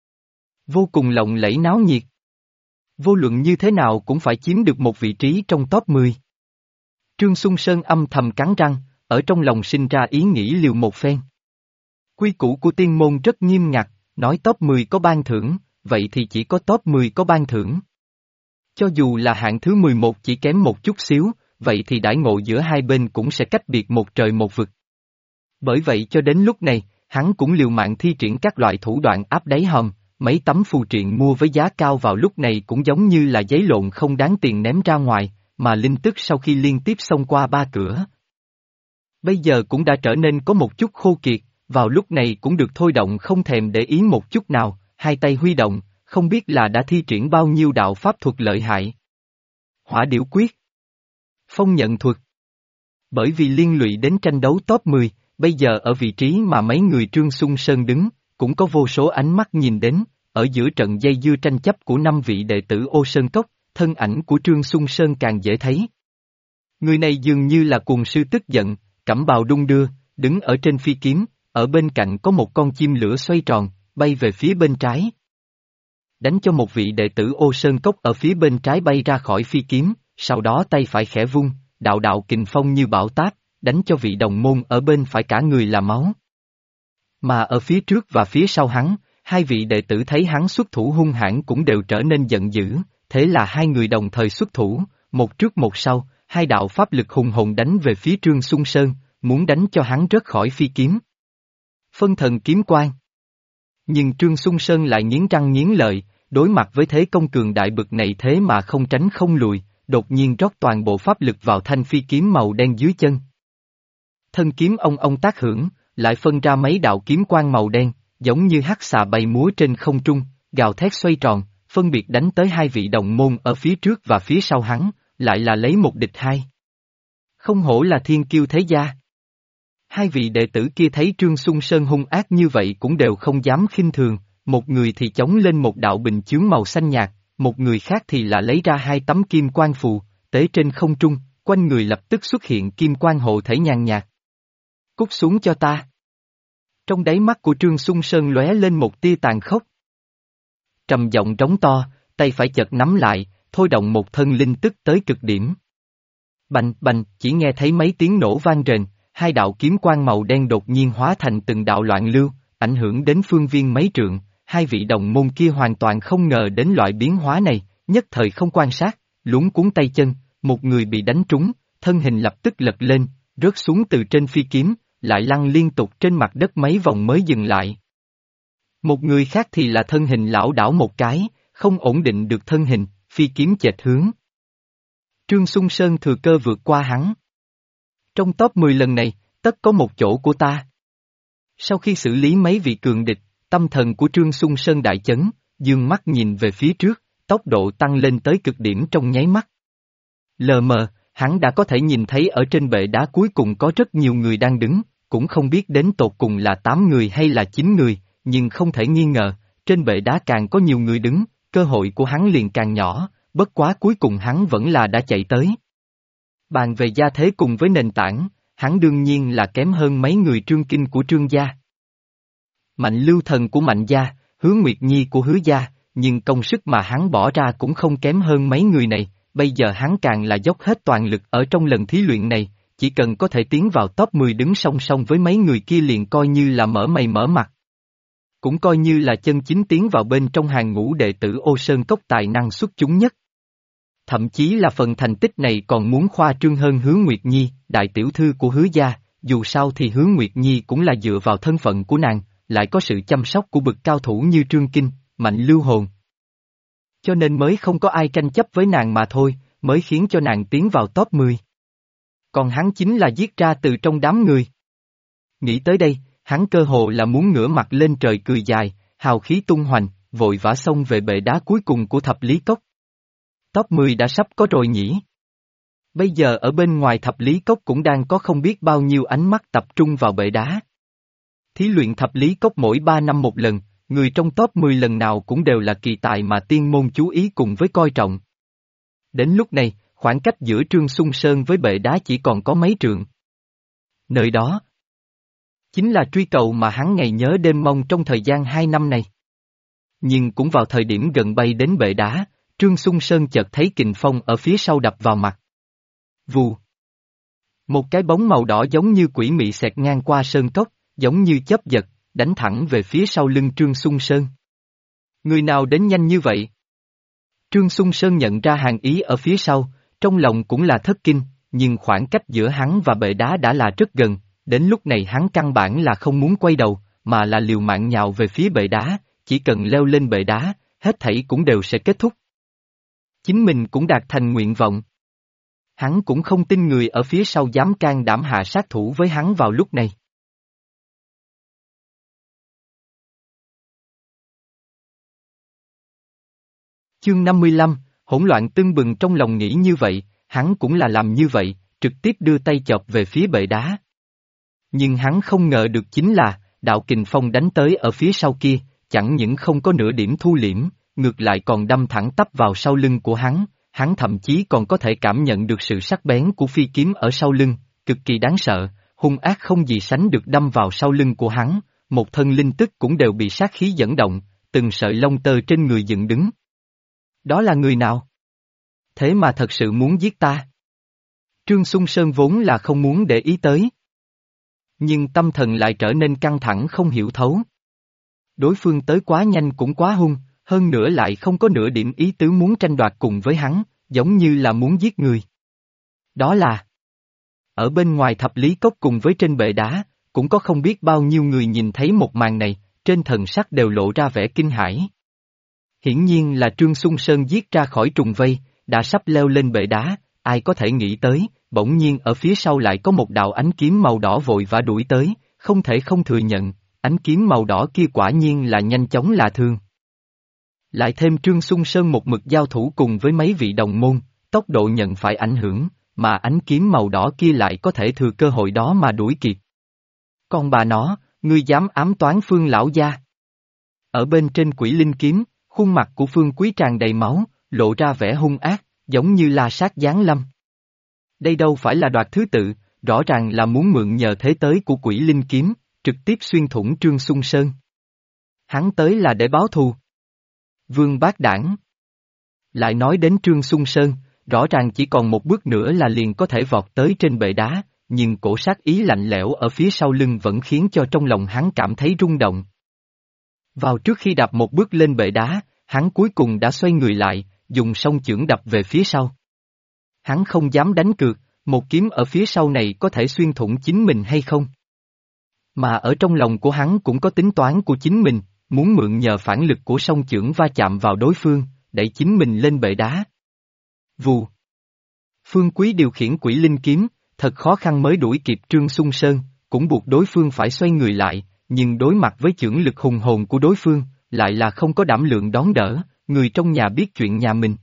Vô cùng lộng lẫy náo nhiệt. Vô luận như thế nào cũng phải chiếm được một vị trí trong top 10. Trương Xuân Sơn âm thầm cắn răng, ở trong lòng sinh ra ý nghĩ liều một phen. Quy củ của tiên môn rất nghiêm ngặt, nói top 10 có ban thưởng, vậy thì chỉ có top 10 có ban thưởng. Cho dù là hạng thứ 11 chỉ kém một chút xíu, vậy thì đãi ngộ giữa hai bên cũng sẽ cách biệt một trời một vực. Bởi vậy cho đến lúc này, hắn cũng liều mạng thi triển các loại thủ đoạn áp đáy hòm, mấy tấm phù triện mua với giá cao vào lúc này cũng giống như là giấy lộn không đáng tiền ném ra ngoài, mà linh tức sau khi liên tiếp xông qua 3 cửa. Bây giờ cũng đã trở nên có một chút khô kiệt, vào lúc này cũng được thôi động không thèm để ý một chút nào. Hai tay huy động, không biết là đã thi triển bao nhiêu đạo pháp thuật lợi hại. Hỏa điểu quyết, phong nhận thuật. Bởi vì liên lụy đến tranh đấu top 10, bây giờ ở vị trí mà mấy người Trương Xuân Sơn đứng, cũng có vô số ánh mắt nhìn đến, ở giữa trận dây dưa tranh chấp của 5 vị đệ tử Ô Sơn Cốc, thân ảnh của Trương Xuân Sơn càng dễ thấy. Người này dường như là cuồng sư tức giận, cẩm bào đung đưa, đứng ở trên phi kiếm, ở bên cạnh có một con chim lửa xoay tròn, bay về phía bên trái. Đánh cho một vị đệ tử Ô Sơn Cốc ở phía bên trái bay ra khỏi phi kiếm, sau đó tay phải khẽ vung, đạo đạo kình phong như bão táp, đánh cho vị đồng môn ở bên phải cả người là máu. Mà ở phía trước và phía sau hắn, hai vị đệ tử thấy hắn xuất thủ hung hãn cũng đều trở nên giận dữ, thế là hai người đồng thời xuất thủ, một trước một sau, hai đạo pháp lực hùng hồn đánh về phía Trương Xuân Sơn, muốn đánh cho hắn rớt khỏi phi kiếm. Phân thần kiếm quang. Nhưng Trương Xuân Sơn lại nghiến răng nghiến lợi, đối mặt với thế công cường đại bực này thế mà không tránh không lùi, đột nhiên rót toàn bộ pháp lực vào thanh phi kiếm màu đen dưới chân. Thân kiếm ông tác hưởng, lại phân ra mấy đạo kiếm quang màu đen, giống như hắc xà bay múa trên không trung, gào thét xoay tròn, phân biệt đánh tới hai vị đồng môn ở phía trước và phía sau hắn, lại là lấy một địch hai. Không hổ là thiên kiêu thế gia. Hai vị đệ tử kia thấy Trương Xuân Sơn hung ác như vậy cũng đều không dám khinh thường, một người thì chống lên một đạo bình chướng màu xanh nhạt, một người khác thì là lấy ra hai tấm kim quang phù, tế trên không trung, quanh người lập tức xuất hiện kim quang hộ thể nhàn nhạt. Cút xuống cho ta. Trong đáy mắt của Trương Xuân Sơn lóe lên một tia tàn khốc. Trầm giọng trống to, tay phải chợt nắm lại, thôi động một thân linh tức tới cực điểm. Bành bành, chỉ nghe thấy mấy tiếng nổ vang rền, hai đạo kiếm quang màu đen đột nhiên hóa thành từng đạo loạn lưu, ảnh hưởng đến phương viên mấy trượng, hai vị đồng môn kia hoàn toàn không ngờ đến loại biến hóa này, nhất thời không quan sát, luống cuống tay chân, một người bị đánh trúng, thân hình lập tức lật lên, rớt xuống từ trên phi kiếm, lại lăn liên tục trên mặt đất mấy vòng mới dừng lại. Một người khác thì là thân hình lảo đảo một cái, không ổn định được thân hình, phi kiếm chệch hướng. Trương Xung Sơn thừa cơ vượt qua hắn. Trong top 10 lần này, tất có một chỗ của ta. Sau khi xử lý mấy vị cường địch, tâm thần của Trương Xung Sơn đại chấn, dương mắt nhìn về phía trước, tốc độ tăng lên tới cực điểm trong nháy mắt. Lờ mờ, hắn đã có thể nhìn thấy ở trên bệ đá cuối cùng có rất nhiều người đang đứng, cũng không biết đến tột cùng là 8 người hay là 9 người, nhưng không thể nghi ngờ, trên bệ đá càng có nhiều người đứng, cơ hội của hắn liền càng nhỏ, bất quá cuối cùng hắn vẫn là đã chạy tới. Bàn về gia thế cùng với nền tảng, hắn đương nhiên là kém hơn mấy người Trương Kinh của Trương gia. Mạnh Lưu Thần của Mạnh gia, Hứa Nguyệt Nhi của Hứa gia, nhưng công sức mà hắn bỏ ra cũng không kém hơn mấy người này, bây giờ hắn càng là dốc hết toàn lực ở trong lần thí luyện này, chỉ cần có thể tiến vào top 10 đứng song song với mấy người kia liền coi như là mở mày mở mặt. Cũng coi như là chân chính tiến vào bên trong hàng ngũ đệ tử Ô Sơn Cốc tài năng xuất chúng nhất. Thậm chí là phần thành tích này còn muốn khoa trương hơn Hứa Nguyệt Nhi, đại tiểu thư của Hứa gia, dù sao thì Hứa Nguyệt Nhi cũng là dựa vào thân phận của nàng, lại có sự chăm sóc của bậc cao thủ như Trương Kinh, Mạnh Lưu Hồn. Cho nên mới không có ai tranh chấp với nàng mà thôi, mới khiến cho nàng tiến vào top 10. Còn hắn chính là giết ra từ trong đám người. Nghĩ tới đây, hắn cơ hồ là muốn ngửa mặt lên trời cười dài, hào khí tung hoành, vội vã xông về bệ đá cuối cùng của thập lý cốc. Top 10 đã sắp có rồi nhỉ? Bây giờ ở bên ngoài thập lý cốc cũng đang có không biết bao nhiêu ánh mắt tập trung vào bệ đá. Thí luyện thập lý cốc mỗi 3 năm một lần, người trong top 10 lần nào cũng đều là kỳ tài mà tiên môn chú ý cùng với coi trọng. Đến lúc này, khoảng cách giữa Trương Xung Sơn với bệ đá chỉ còn có mấy trượng. Nơi đó chính là truy cầu mà hắn ngày nhớ đêm mong trong thời gian 2 năm này. Nhưng cũng vào thời điểm gần bay đến bệ đá, Trương Xung Sơn chợt thấy kình phong ở phía sau đập vào mặt. Vù. Một cái bóng màu đỏ giống như quỷ mị xẹt ngang qua sơn cốc, giống như chớp giật, đánh thẳng về phía sau lưng Trương Xung Sơn. Người nào đến nhanh như vậy? Trương Xung Sơn nhận ra hàng ý ở phía sau, trong lòng cũng là thất kinh, nhưng khoảng cách giữa hắn và bệ đá đã là rất gần, đến lúc này hắn căn bản là không muốn quay đầu, mà là liều mạng nhào về phía bệ đá, chỉ cần leo lên bệ đá, hết thảy cũng đều sẽ kết thúc. Chính mình cũng đạt thành nguyện vọng. Hắn cũng không tin người ở phía sau dám can đảm hạ sát thủ với hắn vào lúc này. Chương 55, hỗn loạn tưng bừng trong lòng nghĩ như vậy, hắn cũng là làm như vậy, trực tiếp đưa tay chộp về phía bệ đá. Nhưng hắn không ngờ được chính là, đạo kình phong đánh tới ở phía sau kia, chẳng những không có nửa điểm thu liễm, ngược lại còn đâm thẳng tắp vào sau lưng của hắn thậm chí còn có thể cảm nhận được sự sắc bén của phi kiếm ở sau lưng, cực kỳ đáng sợ, hung ác không gì sánh được đâm vào sau lưng của hắn, một thân linh tức cũng đều bị sát khí dẫn động, từng sợi lông tơ trên người dựng đứng. Đó là người nào? Thế mà thật sự muốn giết ta. Trương Xung Sơn vốn là không muốn để ý tới. Nhưng tâm thần lại trở nên căng thẳng không hiểu thấu. Đối phương tới quá nhanh cũng quá hung, hơn nữa lại không có nửa điểm ý tứ muốn tranh đoạt cùng với hắn, giống như là muốn giết người. Đó là... Ở bên ngoài thập lý cốc cùng với trên bệ đá, cũng có không biết bao nhiêu người nhìn thấy một màn này, trên thần sắc đều lộ ra vẻ kinh hãi. Hiển nhiên là Trương Xung Sơn giết ra khỏi trùng vây, đã sắp leo lên bệ đá, ai có thể nghĩ tới, bỗng nhiên ở phía sau lại có một đạo ánh kiếm màu đỏ vội vã đuổi tới, không thể không thừa nhận, ánh kiếm màu đỏ kia quả nhiên là nhanh chóng lạ thường. Lại thêm Trương Xung Sơn một mực giao thủ cùng với mấy vị đồng môn, tốc độ nhận phải ảnh hưởng, mà ánh kiếm màu đỏ kia lại có thể thừa cơ hội đó mà đuổi kịp. Con bà nó, ngươi dám ám toán Phương lão gia. Ở bên trên quỷ linh kiếm, khuôn mặt của Phương Quý tràn đầy máu, lộ ra vẻ hung ác, giống như la sát giáng lâm. Đây đâu phải là đoạt thứ tự, rõ ràng là muốn mượn nhờ thế tới của quỷ linh kiếm, trực tiếp xuyên thủng Trương Xung Sơn. Hắn tới là để báo thù. Vương bác đảng. Lại nói đến Trương Xung Sơn, rõ ràng chỉ còn một bước nữa là liền có thể vọt tới trên bệ đá, nhưng cổ sát ý lạnh lẽo ở phía sau lưng vẫn khiến cho trong lòng hắn cảm thấy rung động. Vào trước khi đạp một bước lên bệ đá, hắn cuối cùng đã xoay người lại, dùng song chưởng đập về phía sau. Hắn không dám đánh cược, một kiếm ở phía sau này có thể xuyên thủng chính mình hay không. Mà ở trong lòng của hắn cũng có tính toán của chính mình, muốn mượn nhờ phản lực của song chưởng va chạm vào đối phương, đẩy chính mình lên bệ đá. Vù. Phương Quý điều khiển quỷ linh kiếm, thật khó khăn mới đuổi kịp Trương Xung Sơn, cũng buộc đối phương phải xoay người lại, nhưng đối mặt với chưởng lực hùng hồn của đối phương, lại là không có đảm lượng đón đỡ, người trong nhà biết chuyện nhà mình.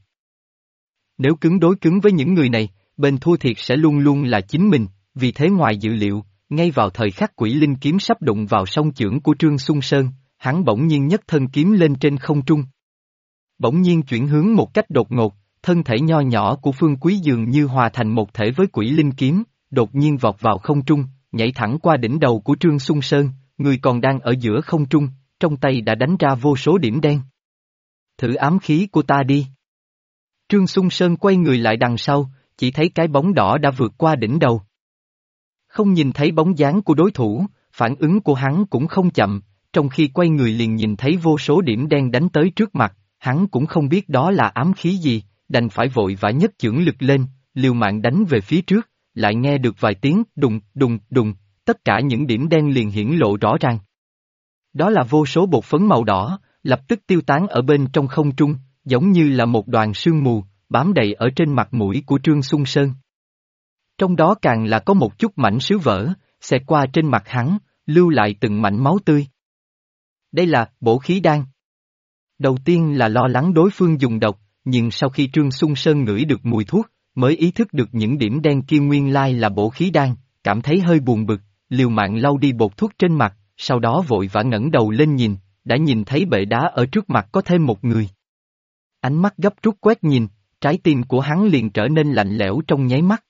Nếu cứng đối cứng với những người này, bên thua thiệt sẽ luôn luôn là chính mình, vì thế ngoài dự liệu, ngay vào thời khắc quỷ linh kiếm sắp đụng vào song chưởng của Trương Xung Sơn, hắn bỗng nhiên nhấc thân kiếm lên trên không trung. Bỗng nhiên chuyển hướng một cách đột ngột, thân thể nho nhỏ của Phương Quý dường như hòa thành một thể với quỷ linh kiếm, đột nhiên vọt vào không trung, nhảy thẳng qua đỉnh đầu của Trương Xung Sơn, người còn đang ở giữa không trung, trong tay đã đánh ra vô số điểm đen. Thử ám khí của ta đi. Trương Xung Sơn quay người lại đằng sau, chỉ thấy cái bóng đỏ đã vượt qua đỉnh đầu. Không nhìn thấy bóng dáng của đối thủ, phản ứng của hắn cũng không chậm, trong khi quay người liền nhìn thấy vô số điểm đen đánh tới trước mặt, hắn cũng không biết đó là ám khí gì, đành phải vội vã nhấc chưởng lực lên, liều mạng đánh về phía trước, lại nghe được vài tiếng đùng, đùng, đùng, tất cả những điểm đen liền hiển lộ rõ ràng. Đó là vô số bột phấn màu đỏ, lập tức tiêu tán ở bên trong không trung, giống như là một đoàn sương mù, bám đầy ở trên mặt mũi của Trương Xung Sơn. Trong đó càng là có một chút mảnh sứ vỡ, xẹt qua trên mặt hắn, lưu lại từng mảnh máu tươi. Đây là bổ khí đan. Đầu tiên là lo lắng đối phương dùng độc, nhưng sau khi Trương Xung Sơn ngửi được mùi thuốc, mới ý thức được những điểm đen kia nguyên lai là bổ khí đan, cảm thấy hơi buồn bực, liều mạng lau đi bột thuốc trên mặt, sau đó vội vã ngẩng đầu lên nhìn, đã nhìn thấy bệ đá ở trước mặt có thêm một người. Ánh mắt gấp rút quét nhìn, trái tim của hắn liền trở nên lạnh lẽo trong nháy mắt.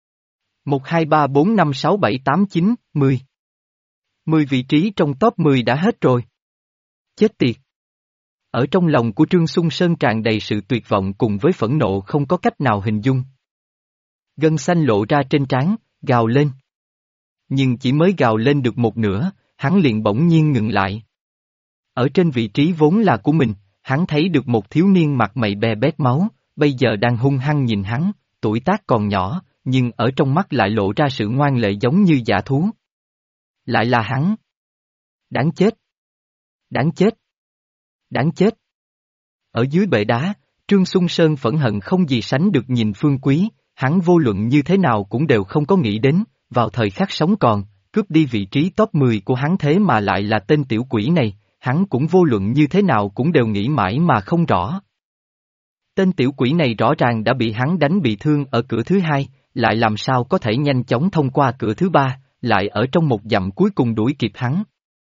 1 2 3 4 5 6 7 8 9, 10. 10 vị trí trong top 10 đã hết rồi. Chết tiệt. Ở trong lòng của Trương Xung Sơn tràn đầy sự tuyệt vọng cùng với phẫn nộ không có cách nào hình dung. Gân xanh lộ ra trên trán, gào lên. Nhưng chỉ mới gào lên được một nửa, hắn liền bỗng nhiên ngừng lại. Ở trên vị trí vốn là của mình, hắn thấy được một thiếu niên mặt mày be bét máu, bây giờ đang hung hăng nhìn hắn, tuổi tác còn nhỏ, nhưng ở trong mắt lại lộ ra sự ngoan lệ giống như dã thú. Lại là hắn. Đáng chết. Đáng chết. Đáng chết. Ở dưới bệ đá, Trương Xung Sơn phẫn hận không gì sánh được nhìn Phương Quý, hắn vô luận như thế nào cũng đều không có nghĩ đến, vào thời khắc sống còn, cướp đi vị trí top 10 của hắn thế mà lại là tên tiểu quỷ này, hắn cũng vô luận như thế nào cũng đều nghĩ mãi mà không rõ. Tên tiểu quỷ này rõ ràng đã bị hắn đánh bị thương ở cửa thứ hai, lại làm sao có thể nhanh chóng thông qua cửa thứ ba, lại ở trong một dặm cuối cùng đuổi kịp hắn.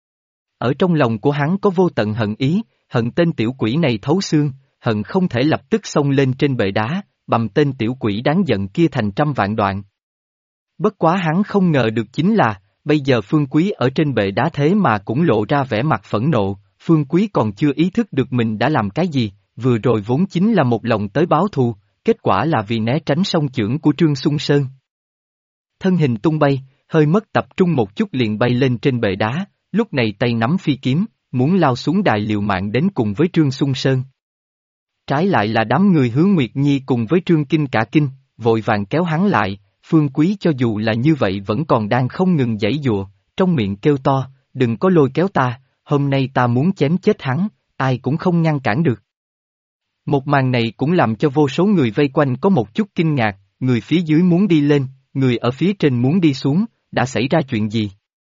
Ở trong lòng của hắn có vô tận hận ý, hận tên tiểu quỷ này thấu xương, hận không thể lập tức xông lên trên bệ đá, bầm tên tiểu quỷ đáng giận kia thành trăm vạn đoạn. Bất quá hắn không ngờ được chính là, bây giờ Phương Quý ở trên bệ đá thế mà cũng lộ ra vẻ mặt phẫn nộ, Phương Quý còn chưa ý thức được mình đã làm cái gì, vừa rồi vốn chính là một lòng tới báo thù, kết quả là vì né tránh song chưởng của Trương Xung Sơn. Thân hình tung bay, hơi mất tập trung một chút liền bay lên trên bệ đá, lúc này tay nắm phi kiếm, muốn lao xuống đài liều mạng đến cùng với Trương Xung Sơn. Trái lại là đám người Hứa Nguyệt Nhi cùng với Trương Kinh cả kinh, vội vàng kéo hắn lại, Phương Quý cho dù là như vậy vẫn còn đang không ngừng giãy giụa, trong miệng kêu to, đừng có lôi kéo ta, hôm nay ta muốn chém chết hắn, ai cũng không ngăn cản được. Một màn này cũng làm cho vô số người vây quanh có một chút kinh ngạc, người phía dưới muốn đi lên, người ở phía trên muốn đi xuống, đã xảy ra chuyện gì?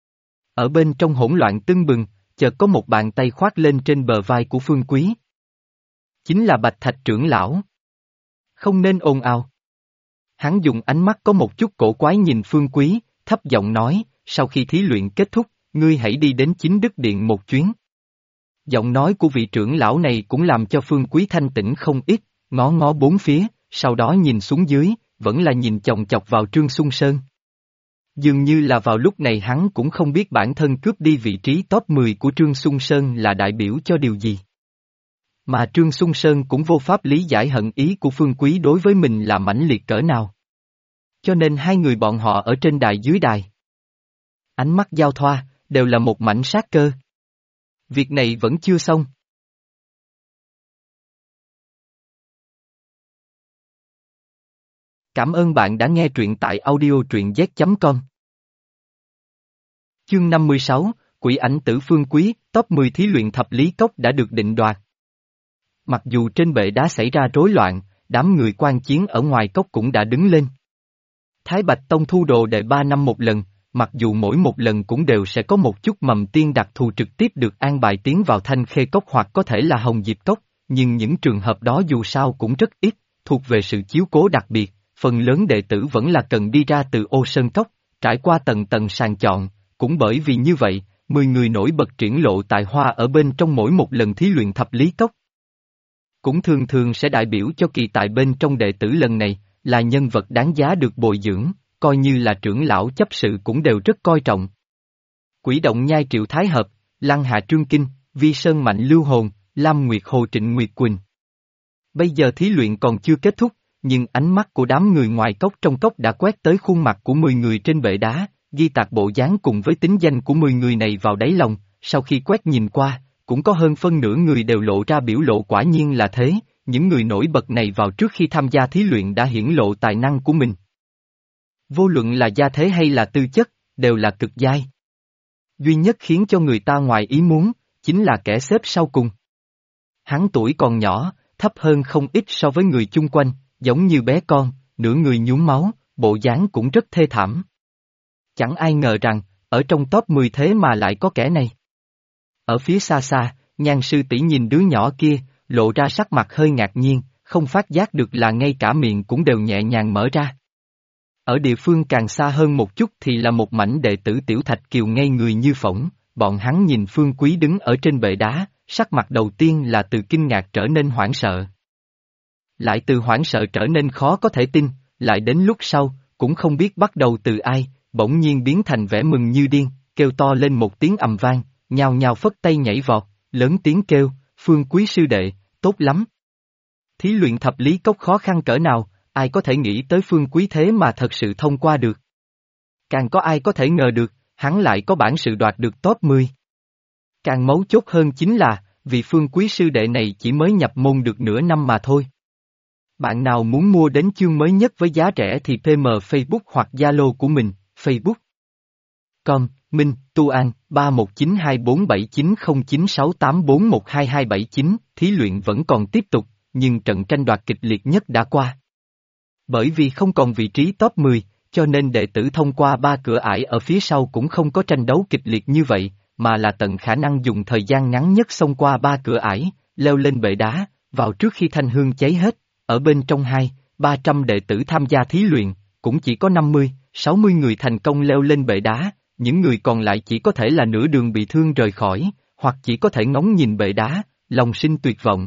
Ở bên trong hỗn loạn tưng bừng, chợt có một bàn tay khoác lên trên bờ vai của Phương Quý. Chính là Bạch Thạch trưởng lão. Không nên ồn ào. Hắn dùng ánh mắt có một chút cổ quái nhìn Phương Quý, thấp giọng nói, sau khi thí luyện kết thúc, ngươi hãy đi đến Chính Đức Điện một chuyến. Giọng nói của vị trưởng lão này cũng làm cho Phương Quý thanh tĩnh không ít, ngó ngó bốn phía, sau đó nhìn xuống dưới, vẫn là nhìn chòng chọc vào Trương Xung Sơn. Dường như là vào lúc này hắn cũng không biết bản thân cướp đi vị trí top 10 của Trương Xung Sơn là đại biểu cho điều gì. Mà Trương Xung Sơn cũng vô pháp lý giải hận ý của Phương Quý đối với mình là mãnh liệt cỡ nào. Cho nên hai người bọn họ ở trên đài dưới đài. Ánh mắt giao thoa, đều là một mảnh sát cơ. Việc này vẫn chưa xong. Cảm ơn bạn đã nghe truyện tại audio truyện z.com. Chương 56, Quỷ ảnh tử Phương Quý, top 10 thí luyện thập lý cốc đã được định đoạt. Mặc dù trên bệ đá xảy ra rối loạn, đám người quan chiến ở ngoài cốc cũng đã đứng lên. Thái Bạch Tông thu đồ đệ 3 năm một lần, mặc dù mỗi một lần cũng đều sẽ có một chút mầm tiên đặc thù trực tiếp được an bài tiến vào Thanh Khê Cốc hoặc có thể là Hồng Diệp Cốc, nhưng những trường hợp đó dù sao cũng rất ít, thuộc về sự chiếu cố đặc biệt, phần lớn đệ tử vẫn là cần đi ra từ Ô Sơn Cốc, trải qua tầng tầng sàng chọn, cũng bởi vì như vậy, 10 người nổi bật triển lộ tài hoa ở bên trong mỗi một lần thí luyện thập lý cốc. Cũng thường thường sẽ đại biểu cho kỳ tài bên trong đệ tử lần này, là nhân vật đáng giá được bồi dưỡng, coi như là trưởng lão chấp sự cũng đều rất coi trọng. Quỷ động nhai Triệu Thái Hợp, Lăng Hạ Trương Kinh, Vi Sơn Mạnh Lưu Hồn, Lam Nguyệt Hồ Trịnh Nguyệt Quỳnh. Bây giờ thí luyện còn chưa kết thúc, nhưng ánh mắt của đám người ngoài cốc trong cốc đã quét tới khuôn mặt của 10 người trên bệ đá, ghi tạc bộ dáng cùng với tính danh của 10 người này vào đáy lòng, sau khi quét nhìn qua, cũng có hơn phân nửa người đều lộ ra biểu lộ quả nhiên là thế, những người nổi bật này vào trước khi tham gia thí luyện đã hiển lộ tài năng của mình. Vô luận là gia thế hay là tư chất, đều là cực giai. Duy nhất khiến cho người ta ngoài ý muốn, chính là kẻ xếp sau cùng. Hắn tuổi còn nhỏ, thấp hơn không ít so với người chung quanh, giống như bé con, nửa người nhuốm máu, bộ dáng cũng rất thê thảm. Chẳng ai ngờ rằng, ở trong top 10 thế mà lại có kẻ này. Ở phía xa xa, Nhan sư tỷ nhìn đứa nhỏ kia, lộ ra sắc mặt hơi ngạc nhiên, không phát giác được là ngay cả miệng cũng đều nhẹ nhàng mở ra. Ở địa phương càng xa hơn một chút thì là một mảnh đệ tử Tiểu Thạch Kiều ngây người như phỗng, bọn hắn nhìn Phương Quý đứng ở trên bệ đá, sắc mặt đầu tiên là từ kinh ngạc trở nên hoảng sợ. Lại từ hoảng sợ trở nên khó có thể tin, lại đến lúc sau, cũng không biết bắt đầu từ ai, bỗng nhiên biến thành vẻ mừng như điên, kêu to lên một tiếng ầm vang, nhào nhào phất tay nhảy vọt, lớn tiếng kêu, Phương Quý sư đệ, tốt lắm. Thí luyện thập lý cốc khó khăn cỡ nào, ai có thể nghĩ tới Phương Quý thế mà thật sự thông qua được. Càng có ai có thể ngờ được, hắn lại có bản sự đoạt được top 10. Càng mấu chốt hơn chính là, vì Phương Quý sư đệ này chỉ mới nhập môn được nửa năm mà thôi. Bạn nào muốn mua đến chương mới nhất với giá rẻ thì PM Facebook hoặc Zalo của mình, Facebook. Com, Minh, Tu An, 319247909684122279, thí luyện vẫn còn tiếp tục, nhưng trận tranh đoạt kịch liệt nhất đã qua. Bởi vì không còn vị trí top 10, cho nên đệ tử thông qua 3 cửa ải ở phía sau cũng không có tranh đấu kịch liệt như vậy, mà là tận khả năng dùng thời gian ngắn nhất xông qua 3 cửa ải, leo lên bệ đá, vào trước khi thanh hương cháy hết, ở bên trong 200-300 đệ tử tham gia thí luyện, cũng chỉ có 50-60 người thành công leo lên bệ đá, những người còn lại chỉ có thể là nửa đường bị thương rời khỏi, hoặc chỉ có thể ngóng nhìn bệ đá, lòng sinh tuyệt vọng.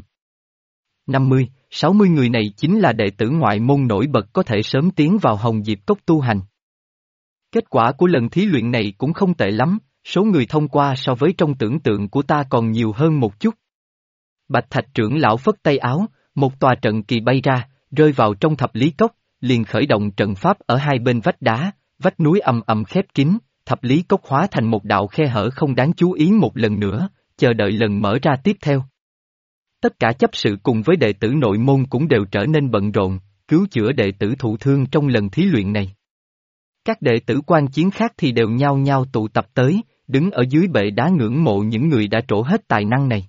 50-60 người này chính là đệ tử ngoại môn nổi bật có thể sớm tiến vào Hồng Diệp Cốc tu hành. Kết quả của lần thí luyện này cũng không tệ lắm, số người thông qua so với trong tưởng tượng của ta còn nhiều hơn một chút. Bạch Thạch trưởng lão phất tay áo, một tòa trận kỳ bay ra, rơi vào trong thập lý cốc, liền khởi động trận pháp ở hai bên vách đá, vách núi ầm ầm khép kín, thập lý cốc hóa thành một đạo khe hở không đáng chú ý một lần nữa, chờ đợi lần mở ra tiếp theo. Tất cả chấp sự cùng với đệ tử nội môn cũng đều trở nên bận rộn, cứu chữa đệ tử thụ thương trong lần thí luyện này. Các đệ tử quan chiến khác thì đều nhao nhao tụ tập tới, đứng ở dưới bệ đá ngưỡng mộ những người đã trổ hết tài năng này.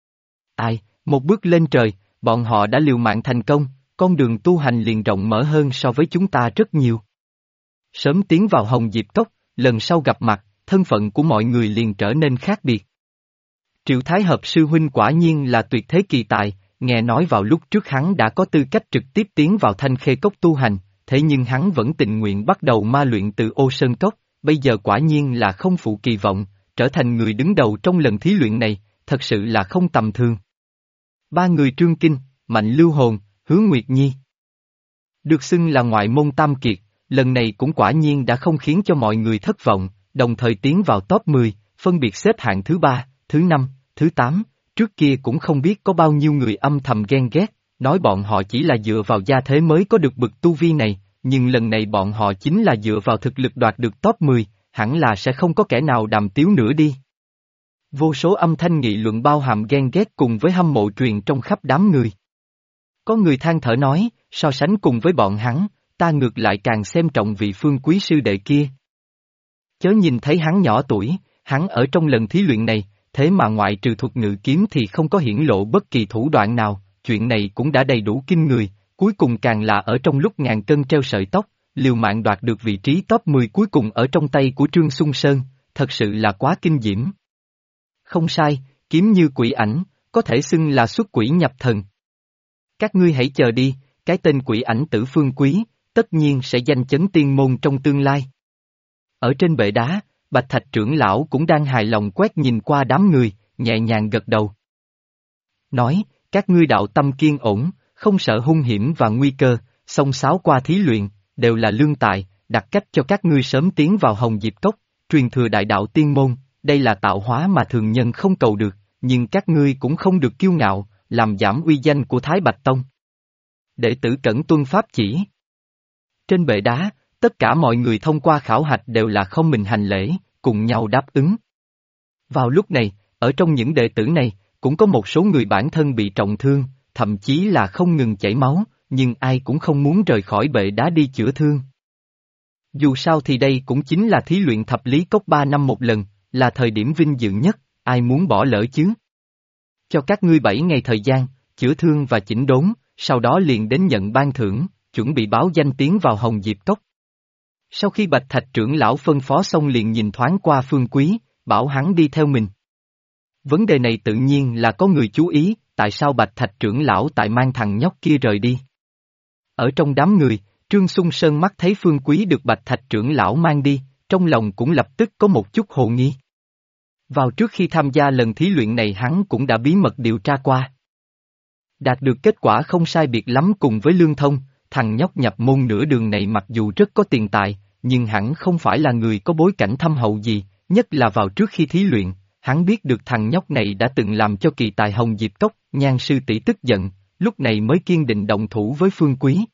Một bước lên trời, bọn họ đã liều mạng thành công, con đường tu hành liền rộng mở hơn so với chúng ta rất nhiều. Sớm tiến vào Hồng Diệp Cốc, lần sau gặp mặt, thân phận của mọi người liền trở nên khác biệt. Triệu Thái Hợp sư huynh quả nhiên là tuyệt thế kỳ tài, nghe nói vào lúc trước hắn đã có tư cách trực tiếp tiến vào Thanh Khê Cốc tu hành, thế nhưng hắn vẫn tình nguyện bắt đầu ma luyện từ Ô Sơn Cốc, bây giờ quả nhiên là không phụ kỳ vọng, trở thành người đứng đầu trong lần thí luyện này, thật sự là không tầm thường. 3 người Trương Kinh, Mạnh Lưu Hồn, Hứa Nguyệt Nhi. Được xưng là ngoại môn tam kiệt, lần này cũng quả nhiên đã không khiến cho mọi người thất vọng, đồng thời tiến vào top 10, phân biệt xếp hạng thứ 3, thứ 5, thứ 8, trước kia cũng không biết có bao nhiêu người âm thầm ghen ghét, nói bọn họ chỉ là dựa vào gia thế mới có được bậc tu vi này, nhưng lần này bọn họ chính là dựa vào thực lực đoạt được top 10, hẳn là sẽ không có kẻ nào đàm tiếu nữa đi. Vô số âm thanh nghị luận bao hàm ghen ghét cùng với hâm mộ truyền trong khắp đám người. Có người than thở nói, so sánh cùng với bọn hắn, ta ngược lại càng xem trọng vị Phương Quý sư đệ kia. Chớ nhìn thấy hắn nhỏ tuổi, hắn ở trong lần thí luyện này, thế mà ngoại trừ thuật ngự kiếm thì không có hiển lộ bất kỳ thủ đoạn nào, chuyện này cũng đã đầy đủ kinh người, cuối cùng càng là ở trong lúc ngàn cân treo sợi tóc, liều mạng đoạt được vị trí top 10 cuối cùng ở trong tay của Trương Xung Sơn, thật sự là quá kinh diễm. Không sai, kiếm như quỷ ảnh, có thể xưng là xuất quỷ nhập thần. Các ngươi hãy chờ đi, cái tên quỷ ảnh Tử Phương Quý, tất nhiên sẽ danh chấn tiên môn trong tương lai. Ở trên bệ đá, Bạch Thạch trưởng lão cũng đang hài lòng quét nhìn qua đám người, nhẹ nhàng gật đầu. Nói, các ngươi đạo tâm kiên ổn, không sợ hung hiểm và nguy cơ, xông xáo qua thí luyện, đều là lương tài, đặt cách cho các ngươi sớm tiến vào Hồng Diệp Cốc, truyền thừa đại đạo tiên môn, đây là tạo hóa mà thường nhân không cầu được, nhưng các ngươi cũng không được kiêu ngạo, làm giảm uy danh của Thái Bạch Tông. Đệ tử cẩn tuân pháp chỉ. Trên bệ đá, tất cả mọi người thông qua khảo hạch đều là không mình hành lễ, cùng nhau đáp ứng. Vào lúc này, ở trong những đệ tử này, cũng có một số người bản thân bị trọng thương, thậm chí là không ngừng chảy máu, nhưng ai cũng không muốn rời khỏi bệ đá đi chữa thương. Dù sao thì đây cũng chính là thí luyện thập lý cốc 3 năm một lần, là thời điểm vinh dự nhất, ai muốn bỏ lỡ chứ? Cho các ngươi 7 ngày thời gian, chữa thương và chỉnh đốn, sau đó liền đến nhận ban thưởng, chuẩn bị báo danh tiến vào Hồng Diệp Cốc. Sau khi Bạch Thạch trưởng lão phân phó xong liền nhìn thoáng qua Phương Quý, bảo hắn đi theo mình. Vấn đề này tự nhiên là có người chú ý, tại sao Bạch Thạch trưởng lão tại mang thằng nhóc kia rời đi. Ở trong đám người, Trương Xung Sơn mắt thấy Phương Quý được Bạch Thạch trưởng lão mang đi, trong lòng cũng lập tức có một chút hồ nghi. Vào trước khi tham gia lần thí luyện này hắn cũng đã bí mật điều tra qua. Đạt được kết quả không sai biệt lắm cùng với Lương Thông, thằng nhóc nhập môn nửa đường này mặc dù rất có tiền tài, nhưng hẳn không phải là người có bối cảnh thâm hậu gì, nhất là vào trước khi thí luyện, hắn biết được thằng nhóc này đã từng làm cho kỳ tài Hồng Diệp Cốc, Nhan sư tỷ tức giận, lúc này mới kiên định động thủ với Phương Quý.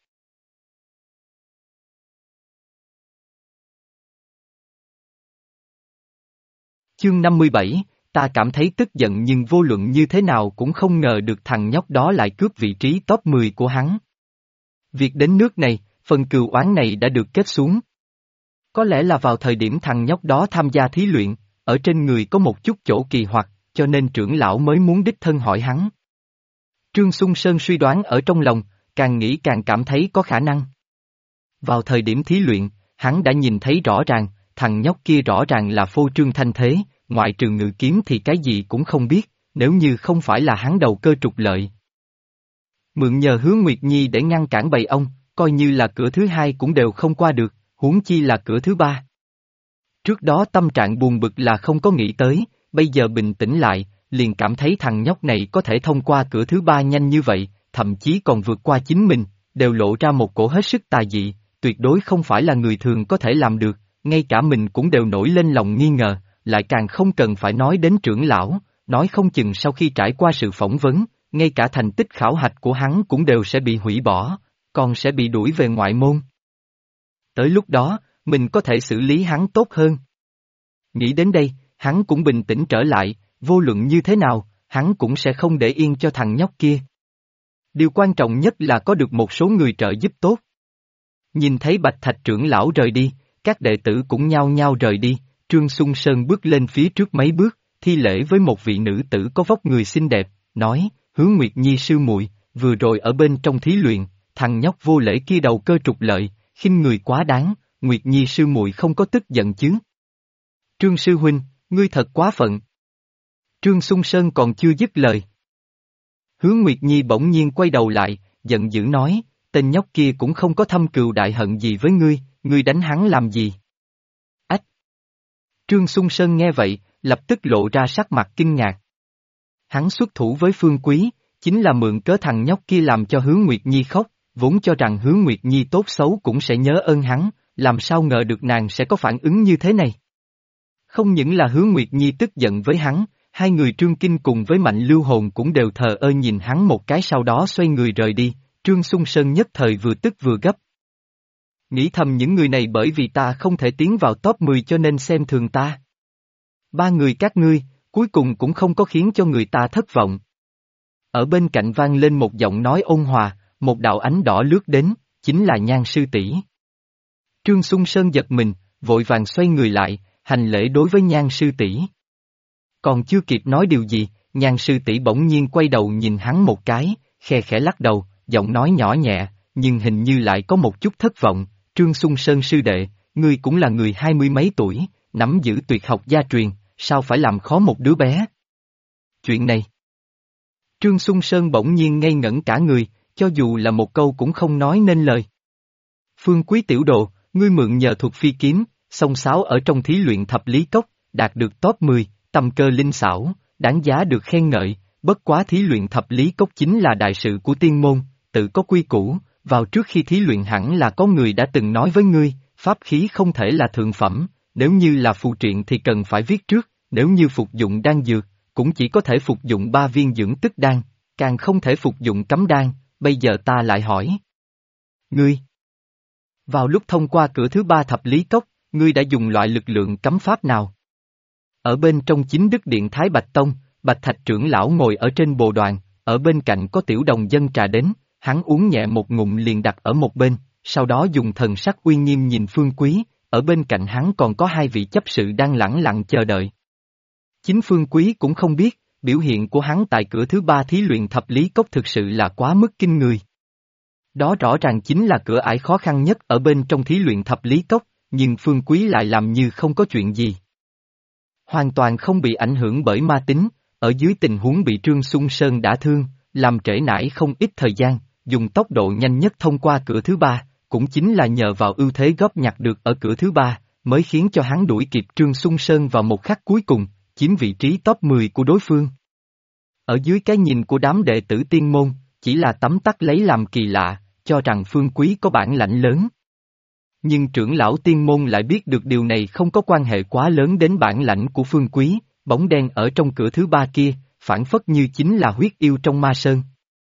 Chương 57, ta cảm thấy tức giận nhưng vô luận như thế nào cũng không ngờ được thằng nhóc đó lại cướp vị trí top 10 của hắn. Việc đến nước này, phần cừu oán này đã được kết xuống. Có lẽ là vào thời điểm thằng nhóc đó tham gia thí luyện, ở trên người có một chút chỗ kỳ hoặc, cho nên trưởng lão mới muốn đích thân hỏi hắn. Trương Xung Sơn suy đoán ở trong lòng, càng nghĩ càng cảm thấy có khả năng. Vào thời điểm thí luyện, hắn đã nhìn thấy rõ ràng, thằng nhóc kia rõ ràng là phô trương thanh thế, ngoại trừ ngự kiếm thì cái gì cũng không biết, nếu như không phải là hắn đầu cơ trục lợi. Mượn nhờ Hứa Nguyệt Nhi để ngăn cản bầy ông, coi như là cửa thứ hai cũng đều không qua được, huống chi là cửa thứ ba. Trước đó tâm trạng buồn bực là không có nghĩ tới, bây giờ bình tĩnh lại, liền cảm thấy thằng nhóc này có thể thông qua cửa thứ ba nhanh như vậy, thậm chí còn vượt qua chính mình, đều lộ ra một cổ hết sức tà dị, tuyệt đối không phải là người thường có thể làm được, ngay cả mình cũng đều nổi lên lòng nghi ngờ, lại càng không cần phải nói đến trưởng lão, nói không chừng sau khi trải qua sự phỏng vấn, ngay cả thành tích khảo hạch của hắn cũng đều sẽ bị hủy bỏ, còn sẽ bị đuổi về ngoại môn. Tới lúc đó, mình có thể xử lý hắn tốt hơn. Nghĩ đến đây, hắn cũng bình tĩnh trở lại, vô luận như thế nào, hắn cũng sẽ không để yên cho thằng nhóc kia. Điều quan trọng nhất là có được một số người trợ giúp tốt. Nhìn thấy Bạch Thạch trưởng lão rời đi, các đệ tử cũng nhao nhao rời đi, Trương Xung Sơn bước lên phía trước mấy bước, thi lễ với một vị nữ tử có vóc người xinh đẹp, nói, Hứa Nguyệt Nhi sư muội, vừa rồi ở bên trong thí luyện, thằng nhóc vô lễ kia đầu cơ trục lợi, khinh người quá đáng, Nguyệt Nhi sư muội không có tức giận chứ. Trương sư huynh, ngươi thật quá phận. Trương Xung Sơn còn chưa dứt lời. Hứa Nguyệt Nhi bỗng nhiên quay đầu lại, giận dữ nói, tên nhóc kia cũng không có thâm cừu đại hận gì với ngươi đánh hắn làm gì? Ách! Trương Xung Sơn nghe vậy, lập tức lộ ra sắc mặt kinh ngạc. Hắn xuất thủ với Phương Quý, chính là mượn cớ thằng nhóc kia làm cho Hứa Nguyệt Nhi khóc, vốn cho rằng Hứa Nguyệt Nhi tốt xấu cũng sẽ nhớ ơn hắn, làm sao ngờ được nàng sẽ có phản ứng như thế này. Không những là Hứa Nguyệt Nhi tức giận với hắn, hai người Trương Kinh cùng với Mạnh Lưu Hồn cũng đều thờ ơ nhìn hắn một cái sau đó xoay người rời đi, Trương Xung Sơn nhất thời vừa tức vừa gấp. Nghĩ thầm những người này bởi vì ta không thể tiến vào top 10 cho nên xem thường ta. Ba người các ngươi, cuối cùng cũng không có khiến cho người ta thất vọng. Ở bên cạnh vang lên một giọng nói ôn hòa, một đạo ánh đỏ lướt đến, chính là Nhan sư tỷ. Trương Xung Sơn giật mình, vội vàng xoay người lại, hành lễ đối với Nhan sư tỷ. Còn chưa kịp nói điều gì, Nhan sư tỷ bỗng nhiên quay đầu nhìn hắn một cái, khe khẽ lắc đầu, giọng nói nhỏ nhẹ, nhưng hình như lại có một chút thất vọng, Trương Xung Sơn sư đệ, ngươi cũng là người 20 mấy tuổi, nắm giữ tuyệt học gia truyền, sao phải làm khó một đứa bé? Chuyện này. Trương Xung Sơn bỗng nhiên ngây ngẩn cả người, cho dù là một câu cũng không nói nên lời. Phương Quý tiểu đồ, ngươi mượn nhờ thuật phi kiếm, xông xáo ở trong thí luyện thập lý cốc, đạt được top 10, tâm cơ linh xảo, đáng giá được khen ngợi, bất quá thí luyện thập lý cốc chính là đại sự của tiên môn, tự có quy củ, vào trước khi thí luyện hẳn là có người đã từng nói với ngươi, pháp khí không thể là thượng phẩm, nếu như là phù triện thì cần phải viết trước, nếu như phục dụng đan dược, cũng chỉ có thể phục dụng 3 viên dưỡng tức đan, càng không thể phục dụng cấm đan, bây giờ ta lại hỏi. Ngươi, vào lúc thông qua cửa thứ 3 thập lý cốc, ngươi đã dùng loại lực lượng cấm pháp nào? Ở bên trong chính đức điện Thái Bạch Tông, Bạch Thạch trưởng lão ngồi ở trên bồ đoàn, ở bên cạnh có tiểu đồng dân trà đến, hắn uống nhẹ một ngụm liền đặt ở một bên, sau đó dùng thần sắc uy nghiêm nhìn Phương Quý, ở bên cạnh hắn còn có 2 vị chấp sự đang lẳng lặng chờ đợi. Chính Phương Quý cũng không biết, biểu hiện của hắn tại cửa thứ 3 thí luyện thập lý cốc thực sự là quá mức kinh người. Đó rõ ràng chính là cửa ải khó khăn nhất ở bên trong thí luyện thập lý cốc, nhưng Phương Quý lại làm như không có chuyện gì. Hoàn toàn không bị ảnh hưởng bởi ma tính, ở dưới tình huống bị Trương Xung Sơn đả thương, làm trễ nải không ít thời gian, dùng tốc độ nhanh nhất thông qua cửa thứ 3, cũng chính là nhờ vào ưu thế góp nhặt được ở cửa thứ 3, mới khiến cho hắn đuổi kịp Trương Xung Sơn vào một khắc cuối cùng, chiếm vị trí top 10 của đối phương. Ở dưới cái nhìn của đám đệ tử tiên môn, chỉ là tấm tắc lấy làm kỳ lạ, cho rằng Phương Quý có bản lãnh lớn. Nhưng trưởng lão tiên môn lại biết được điều này không có quan hệ quá lớn đến bản lãnh của Phương Quý, bóng đen ở trong cửa thứ 3 kia, phản phất như chính là huyết yêu trong ma sơn.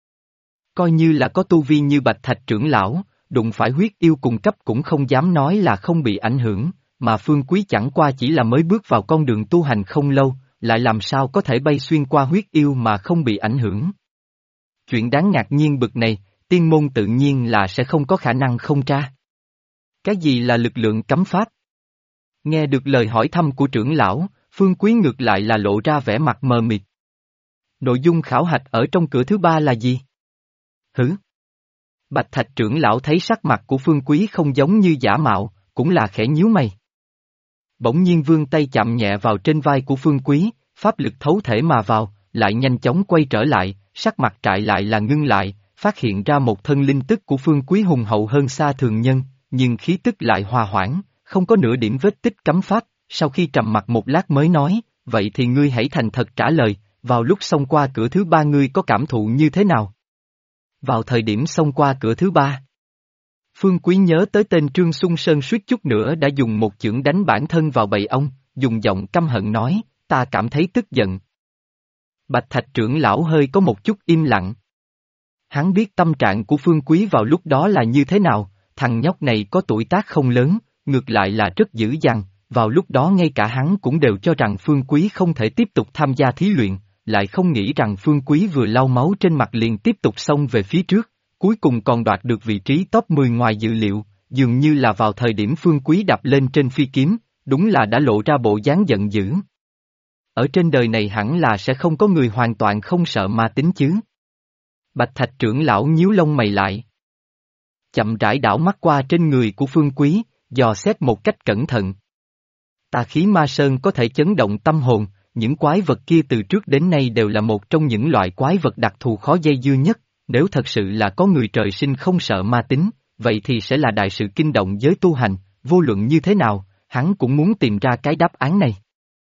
Coi như là có tu vi như Bạch Thạch trưởng lão, đụng phải huyết yêu cùng cấp cũng không dám nói là không bị ảnh hưởng, mà Phương Quý chẳng qua chỉ là mới bước vào con đường tu hành không lâu, lại làm sao có thể bay xuyên qua huyết yêu mà không bị ảnh hưởng. Chuyện đáng ngạc nhiên bực này, tiên môn tự nhiên là sẽ không có khả năng không tra. Cái gì là lực lượng cấm pháp? Nghe được lời hỏi thăm của trưởng lão, Phương Quý ngược lại là lộ ra vẻ mặt mờ mịt. Nội dung khảo hạch ở trong cửa thứ 3 là gì? Hử? Bạch Thạch trưởng lão thấy sắc mặt của Phương Quý không giống như giả mạo, cũng là khẽ nhíu mày. Bỗng nhiên vươn tay chạm nhẹ vào trên vai của Phương Quý, pháp lực thấu thể mà vào, lại nhanh chóng quay trở lại, sắc mặt trại lại là ngưng lại, phát hiện ra một thân linh tức của Phương Quý hùng hậu hơn xa thường nhân, nhưng khí tức lại hòa hoãn, không có nửa điểm vết tích cấm pháp, sau khi trầm mặt một lát mới nói, vậy thì ngươi hãy thành thật trả lời, vào lúc xông qua cửa thứ 3 ngươi có cảm thụ như thế nào? Vào thời điểm xông qua cửa thứ 3, Phương Quý nhớ tới tên Trương Xung Sơn suýt chút nữa đã dùng một chưởng đánh bản thân vào bầy ong, dùng giọng căm hận nói, ta cảm thấy tức giận. Bạch Thạch trưởng lão hơi có một chút im lặng. Hắn biết tâm trạng của Phương Quý vào lúc đó là như thế nào, thằng nhóc này có tuổi tác không lớn, ngược lại là rất dữ dằn, vào lúc đó ngay cả hắn cũng đều cho rằng Phương Quý không thể tiếp tục tham gia thí luyện, lại không nghĩ rằng Phương Quý vừa lau máu trên mặt liền tiếp tục xông về phía trước, cuối cùng còn đoạt được vị trí top 10 ngoài dự liệu, dường như là vào thời điểm Phương Quý đạp lên trên phi kiếm, đúng là đã lộ ra bộ dáng giận dữ. Ở trên đời này hẳn là sẽ không có người hoàn toàn không sợ ma tính chứ. Bạch Thạch trưởng lão nhíu lông mày lại. Chậm rãi đảo mắt qua trên người của Phương Quý, dò xét một cách cẩn thận. Tà khí ma sơn có thể chấn động tâm hồn, những quái vật kia từ trước đến nay đều là một trong những loại quái vật đặc thù khó dây dưa nhất, nếu thật sự là có người trời sinh không sợ ma tính, vậy thì sẽ là đại sự kinh động giới tu hành, vô luận như thế nào, hắn cũng muốn tìm ra cái đáp án này.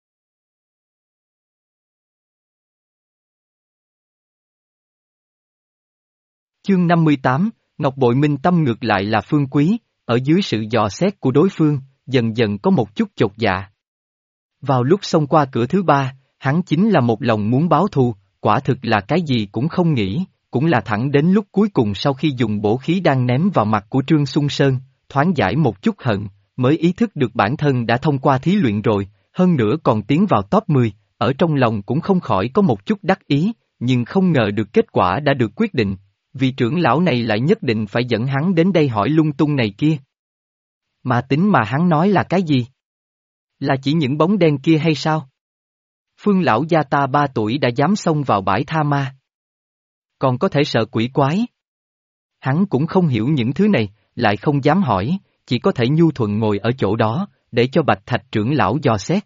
Chương 58, Ngọc Bội Minh Tâm ngược lại là Phương Quý, ở dưới sự dò xét của đối phương, dần dần có một chút chột dạ. Vào lúc xông qua cửa thứ 3, hắn chính là một lòng muốn báo thù, quả thực là cái gì cũng không nghĩ, cũng là thẳng đến lúc cuối cùng sau khi dùng bổ khí đang ném vào mặt của Trương Xung Sơn, thoáng giải một chút hận, mới ý thức được bản thân đã thông qua thí luyện rồi, hơn nữa còn tiến vào top 10, ở trong lòng cũng không khỏi có một chút đắc ý, nhưng không ngờ được kết quả đã được quyết định. Vị trưởng lão này lại nhất định phải dẫn hắn đến đây hỏi lung tung này kia. Mà tính mà hắn nói là cái gì? Là chỉ những bóng đen kia hay sao? Phương lão gia ta 3 tuổi đã dám xông vào bãi tha ma. Còn có thể sợ quỷ quái. Hắn cũng không hiểu những thứ này, lại không dám hỏi, chỉ có thể nhu thuận ngồi ở chỗ đó, để cho Bạch Thạch trưởng lão dò xét.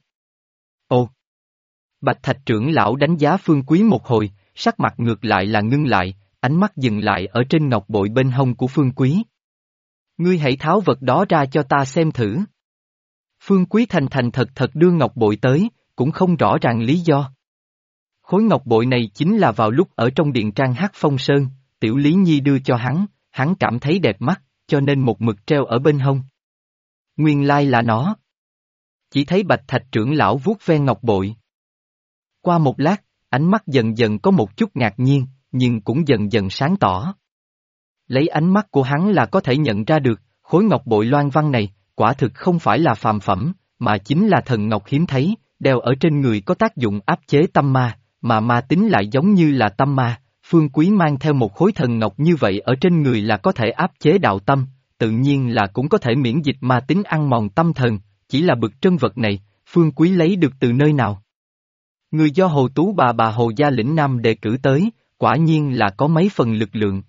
Ồ! Bạch Thạch trưởng lão đánh giá Phương Quý một hồi, sắc mặt ngược lại là ngưng lại, ánh mắt dừng lại ở trên ngọc bội bên hông của Phương Quý. Ngươi hãy tháo vật đó ra cho ta xem thử. Phương Quý thành thành thật thật đưa ngọc bội tới, cũng không rõ ràng lý do. Khối ngọc bội này chính là vào lúc ở trong điện trang Hắc Phong Sơn, Tiểu Lý Nhi đưa cho hắn cảm thấy đẹp mắt, cho nên một mực treo ở bên hông. Nguyên lai là nó. Chỉ thấy Bạch Thạch trưởng lão vuốt ve ngọc bội. Qua một lát, ánh mắt dần dần có một chút ngạc nhiên, nhưng cũng dần dần sáng tỏ. Lấy ánh mắt của hắn là có thể nhận ra được, khối ngọc bội loan văn này, quả thực không phải là phàm phẩm, mà chính là thần ngọc hiếm thấy, đeo ở trên người có tác dụng áp chế tâm ma, mà ma tính lại giống như là tâm ma. Phương Quý mang theo một khối thần ngọc như vậy ở trên người là có thể áp chế đạo tâm, tự nhiên là cũng có thể miễn dịch ma tính ăn mòn tâm thần, chỉ là bực trân vật này, Phương Quý lấy được từ nơi nào? Người do Hồ Tú bà Hồ Gia lĩnh Nam đề cử tới, quả nhiên là có mấy phần lực lượng.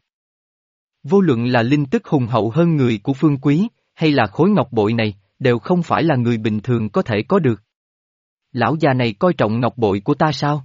Vô luận là linh tức hùng hậu hơn người của Phương Quý, hay là khối ngọc bội này, đều không phải là người bình thường có thể có được. Lão già này coi trọng ngọc bội của ta sao?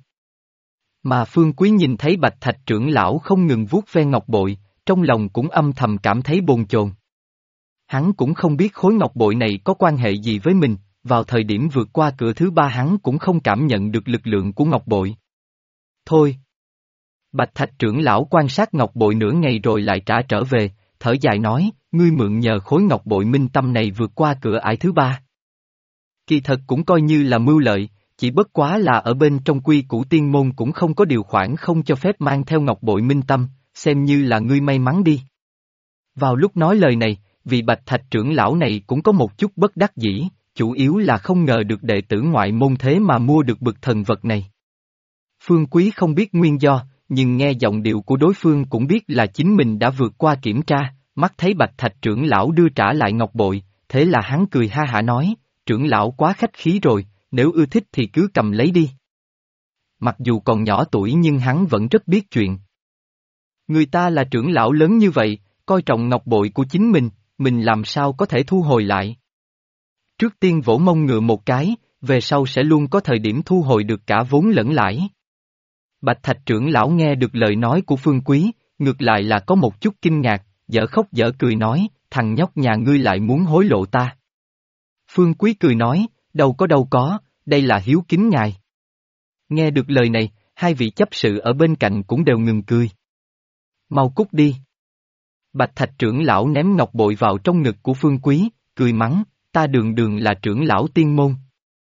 Mà Phương Quý nhìn thấy Bạch Thạch trưởng lão không ngừng vuốt ve ngọc bội, trong lòng cũng âm thầm cảm thấy bồn chồn. Hắn cũng không biết khối ngọc bội này có quan hệ gì với mình, vào thời điểm vượt qua cửa thứ 3 hắn cũng không cảm nhận được lực lượng của ngọc bội. Thôi! Bạch Thạch trưởng lão quan sát ngọc bội nửa ngày rồi lại trả trở về, thở dài nói, ngươi mượn nhờ khối ngọc bội minh tâm này vượt qua cửa ải thứ 3. Kỳ thật cũng coi như là mưu lợi, chỉ bất quá là ở bên trong quy củ tiên môn cũng không có điều khoản không cho phép mang theo ngọc bội minh tâm, xem như là ngươi may mắn đi. Vào lúc nói lời này, vị Bạch Thạch trưởng lão này cũng có một chút bất đắc dĩ, chủ yếu là không ngờ được đệ tử ngoại môn thế mà mua được bực thần vật này. Phương Quý không biết nguyên do, nhưng nghe giọng điệu của đối phương cũng biết là chính mình đã vượt qua kiểm tra, mắt thấy Bạch Thạch trưởng lão đưa trả lại ngọc bội, thế là hắn cười ha hả nói, trưởng lão quá khách khí rồi, nếu ưa thích thì cứ cầm lấy đi. Mặc dù còn nhỏ tuổi nhưng hắn vẫn rất biết chuyện. Người ta là trưởng lão lớn như vậy, coi trọng ngọc bội của chính mình làm sao có thể thu hồi lại. Trước tiên vỗ mông ngựa một cái, về sau sẽ luôn có thời điểm thu hồi được cả vốn lẫn lãi. Bạch Thạch trưởng lão nghe được lời nói của Phương Quý, ngược lại là có một chút kinh ngạc, dở khóc dở cười nói, thằng nhóc nhà ngươi lại muốn hối lộ ta. Phương Quý cười nói, đâu có, đây là hiếu kính ngài. Nghe được lời này, hai vị chấp sự ở bên cạnh cũng đều ngừng cười. Mau cút đi. Bạch Thạch trưởng lão ném ngọc bội vào trong ngực của Phương Quý, cười mắng, ta đường đường là trưởng lão tiên môn.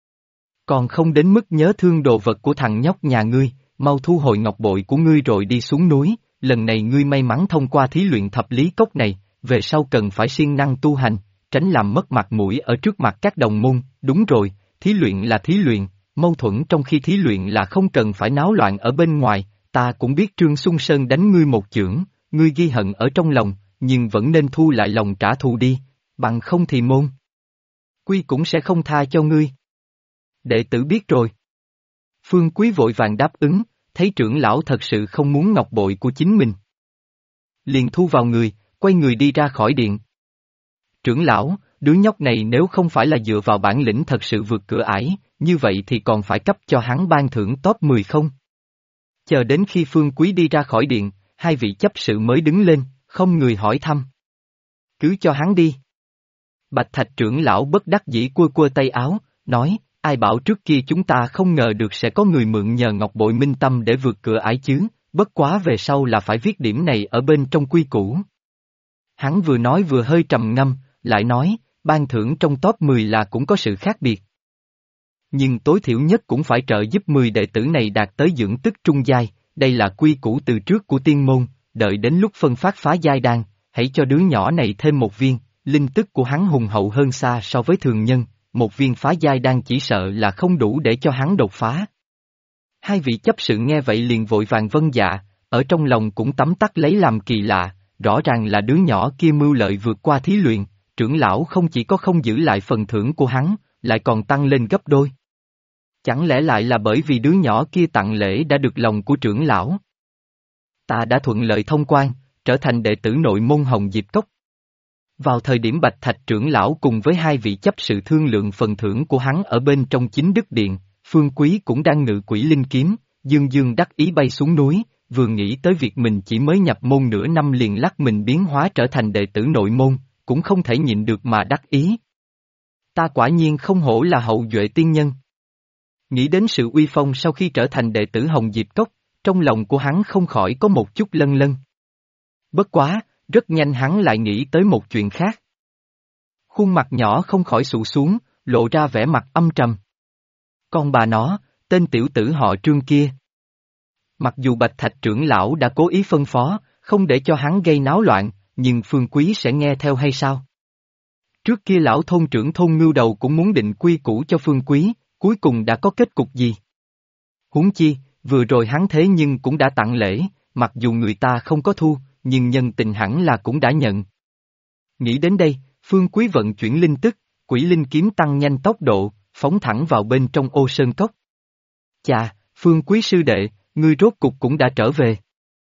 Còn không đến mức nhớ thương đồ vật của thằng nhóc nhà ngươi, mau thu hồi ngọc bội của ngươi rồi đi xuống núi, lần này ngươi may mắn thông qua thí luyện thập lý cốc này, về sau cần phải siêng năng tu hành, tránh làm mất mặt mũi ở trước mặt các đồng môn, đúng rồi, thí luyện là thí luyện, mâu thuẫn trong khi thí luyện là không cần phải náo loạn ở bên ngoài, ta cũng biết Trương Xuân Sơn đánh ngươi một chưởng, ngươi ghi hận ở trong lòng, nhưng vẫn nên thu lại lòng trả thù đi, bằng không thì môn Quy cũng sẽ không tha cho ngươi. Đệ tử biết rồi. Phương Quý vội vàng đáp ứng, thấy trưởng lão thật sự không muốn ngọc bội của chính mình. Liền thu vào người, quay người đi ra khỏi điện. Trưởng lão, đứa nhóc này nếu không phải là dựa vào bản lĩnh thật sự vượt cửa ải, như vậy thì còn phải cấp cho hắn ban thưởng top 10 không? Chờ đến khi Phương Quý đi ra khỏi điện, hai vị chấp sự mới đứng lên, không người hỏi thăm. Cứ cho hắn đi. Bạch Thạch trưởng lão bất đắc dĩ cua tay áo, nói, ai bảo trước kia chúng ta không ngờ được sẽ có người mượn nhờ ngọc bội minh tâm để vượt cửa ải chứ, bất quá về sau là phải viết điểm này ở bên trong quy củ. Hắn vừa nói vừa hơi trầm ngâm, lại nói, ban thưởng trong top 10 là cũng có sự khác biệt. Nhưng tối thiểu nhất cũng phải trợ giúp 10 đệ tử này đạt tới dưỡng tức trung giai, đây là quy củ từ trước của tiên môn, đợi đến lúc phân phát phá giai đan, hãy cho đứa nhỏ này thêm một viên, linh tức của hắn hùng hậu hơn xa so với thường nhân, một viên phá giai đan chỉ sợ là không đủ để cho hắn đột phá. Hai vị chấp sự nghe vậy liền vội vàng vâng dạ, ở trong lòng cũng tấm tắc lấy làm kỳ lạ, rõ ràng là đứa nhỏ kia mưu lợi vượt qua thí luyện, trưởng lão không chỉ có không giữ lại phần thưởng của hắn, lại còn tăng lên gấp đôi. Chẳng lẽ lại là bởi vì đứa nhỏ kia tặng lễ đã được lòng của trưởng lão? Ta đã thuận lợi thông quan, trở thành đệ tử nội môn Hồng Diệp Cốc. Vào thời điểm Bạch Thạch trưởng lão cùng với hai vị chấp sự thương lượng phần thưởng của hắn ở bên trong chính đức điện, Phương Quý cũng đang ngự quỷ linh kiếm, dương dương đắc ý bay xuống núi, vừa nghĩ tới việc mình chỉ mới nhập môn nửa năm liền lắc mình biến hóa trở thành đệ tử nội môn, cũng không thể nhịn được mà đắc ý. Ta quả nhiên không hổ là hậu duệ tiên nhân. Nghĩ đến sự uy phong sau khi trở thành đệ tử Hồng Diệp Cốc, trong lòng của hắn không khỏi có một chút lân lân. Bất quá, rất nhanh hắn lại nghĩ tới một chuyện khác. Khuôn mặt nhỏ không khỏi sụ xuống, lộ ra vẻ mặt âm trầm. Con bà nó, tên tiểu tử họ Trương kia. Mặc dù Bạch Thạch trưởng lão đã cố ý phân phó, không để cho hắn gây náo loạn, nhưng Phương Quý sẽ nghe theo hay sao? Trước kia lão thôn trưởng thôn Ngưu Đầu cũng muốn định quy củ cho Phương Quý, cuối cùng đã có kết cục gì? Huống chi, vừa rồi hắn thế nhưng cũng đã tặng lễ, mặc dù người ta không có thu, nhưng nhân tình hẳn là cũng đã nhận. Nghĩ đến đây, Phương Quý vận chuyển linh tức, quỷ linh kiếm tăng nhanh tốc độ, phóng thẳng vào bên trong Ô Sơn Cốc. Chà, Phương Quý sư đệ, ngươi rốt cục cũng đã trở về.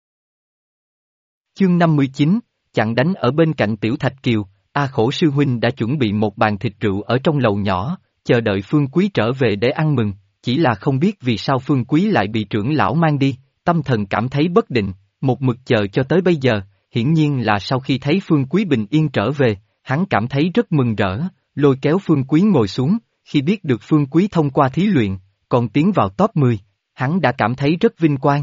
Chương 59, chặn đánh ở bên cạnh Tiểu Thạch Kiều, A Khổ sư huynh đã chuẩn bị một bàn thịt rượu ở trong lầu nhỏ, chờ đợi Phương Quý trở về để ăn mừng, chỉ là không biết vì sao Phương Quý lại bị trưởng lão mang đi, tâm thần cảm thấy bất định, một mực chờ cho tới bây giờ, hiển nhiên là sau khi thấy Phương Quý bình yên trở về, hắn cảm thấy rất mừng rỡ, lôi kéo Phương Quý ngồi xuống, khi biết được Phương Quý thông qua thí luyện, còn tiến vào top 10, hắn đã cảm thấy rất vinh quang.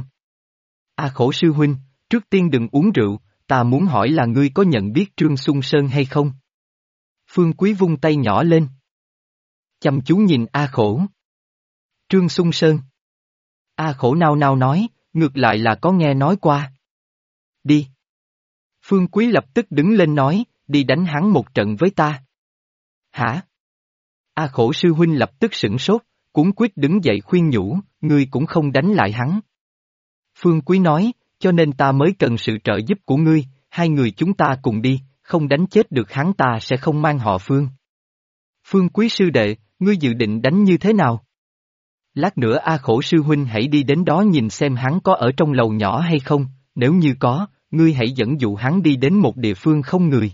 A Khổ sư huynh, trước tiên đừng uống rượu, ta muốn hỏi là ngươi có nhận biết Trương Xuân Sơn hay không? Phương Quý vung tay nhỏ lên. Chăm chú nhìn A Khổ. Trương Xuân Sơn. A Khổ nao nao nói, ngược lại là có nghe nói qua. Đi. Phương Quý lập tức đứng lên nói, đi đánh hắn một trận với ta. Hả? A Khổ sư huynh lập tức sửng sốt, cuống quýt đứng dậy khuyên nhủ, ngươi cũng không đánh lại hắn. Phương Quý nói, cho nên ta mới cần sự trợ giúp của ngươi, hai người chúng ta cùng đi, không đánh chết được hắn ta sẽ không mang họ Phương. Phương Quý sư đệ, ngươi dự định đánh như thế nào? Lát nữa A Khổ sư huynh hãy đi đến đó nhìn xem hắn có ở trong lầu nhỏ hay không, nếu như có, ngươi hãy dẫn dụ hắn đi đến một địa phương không người.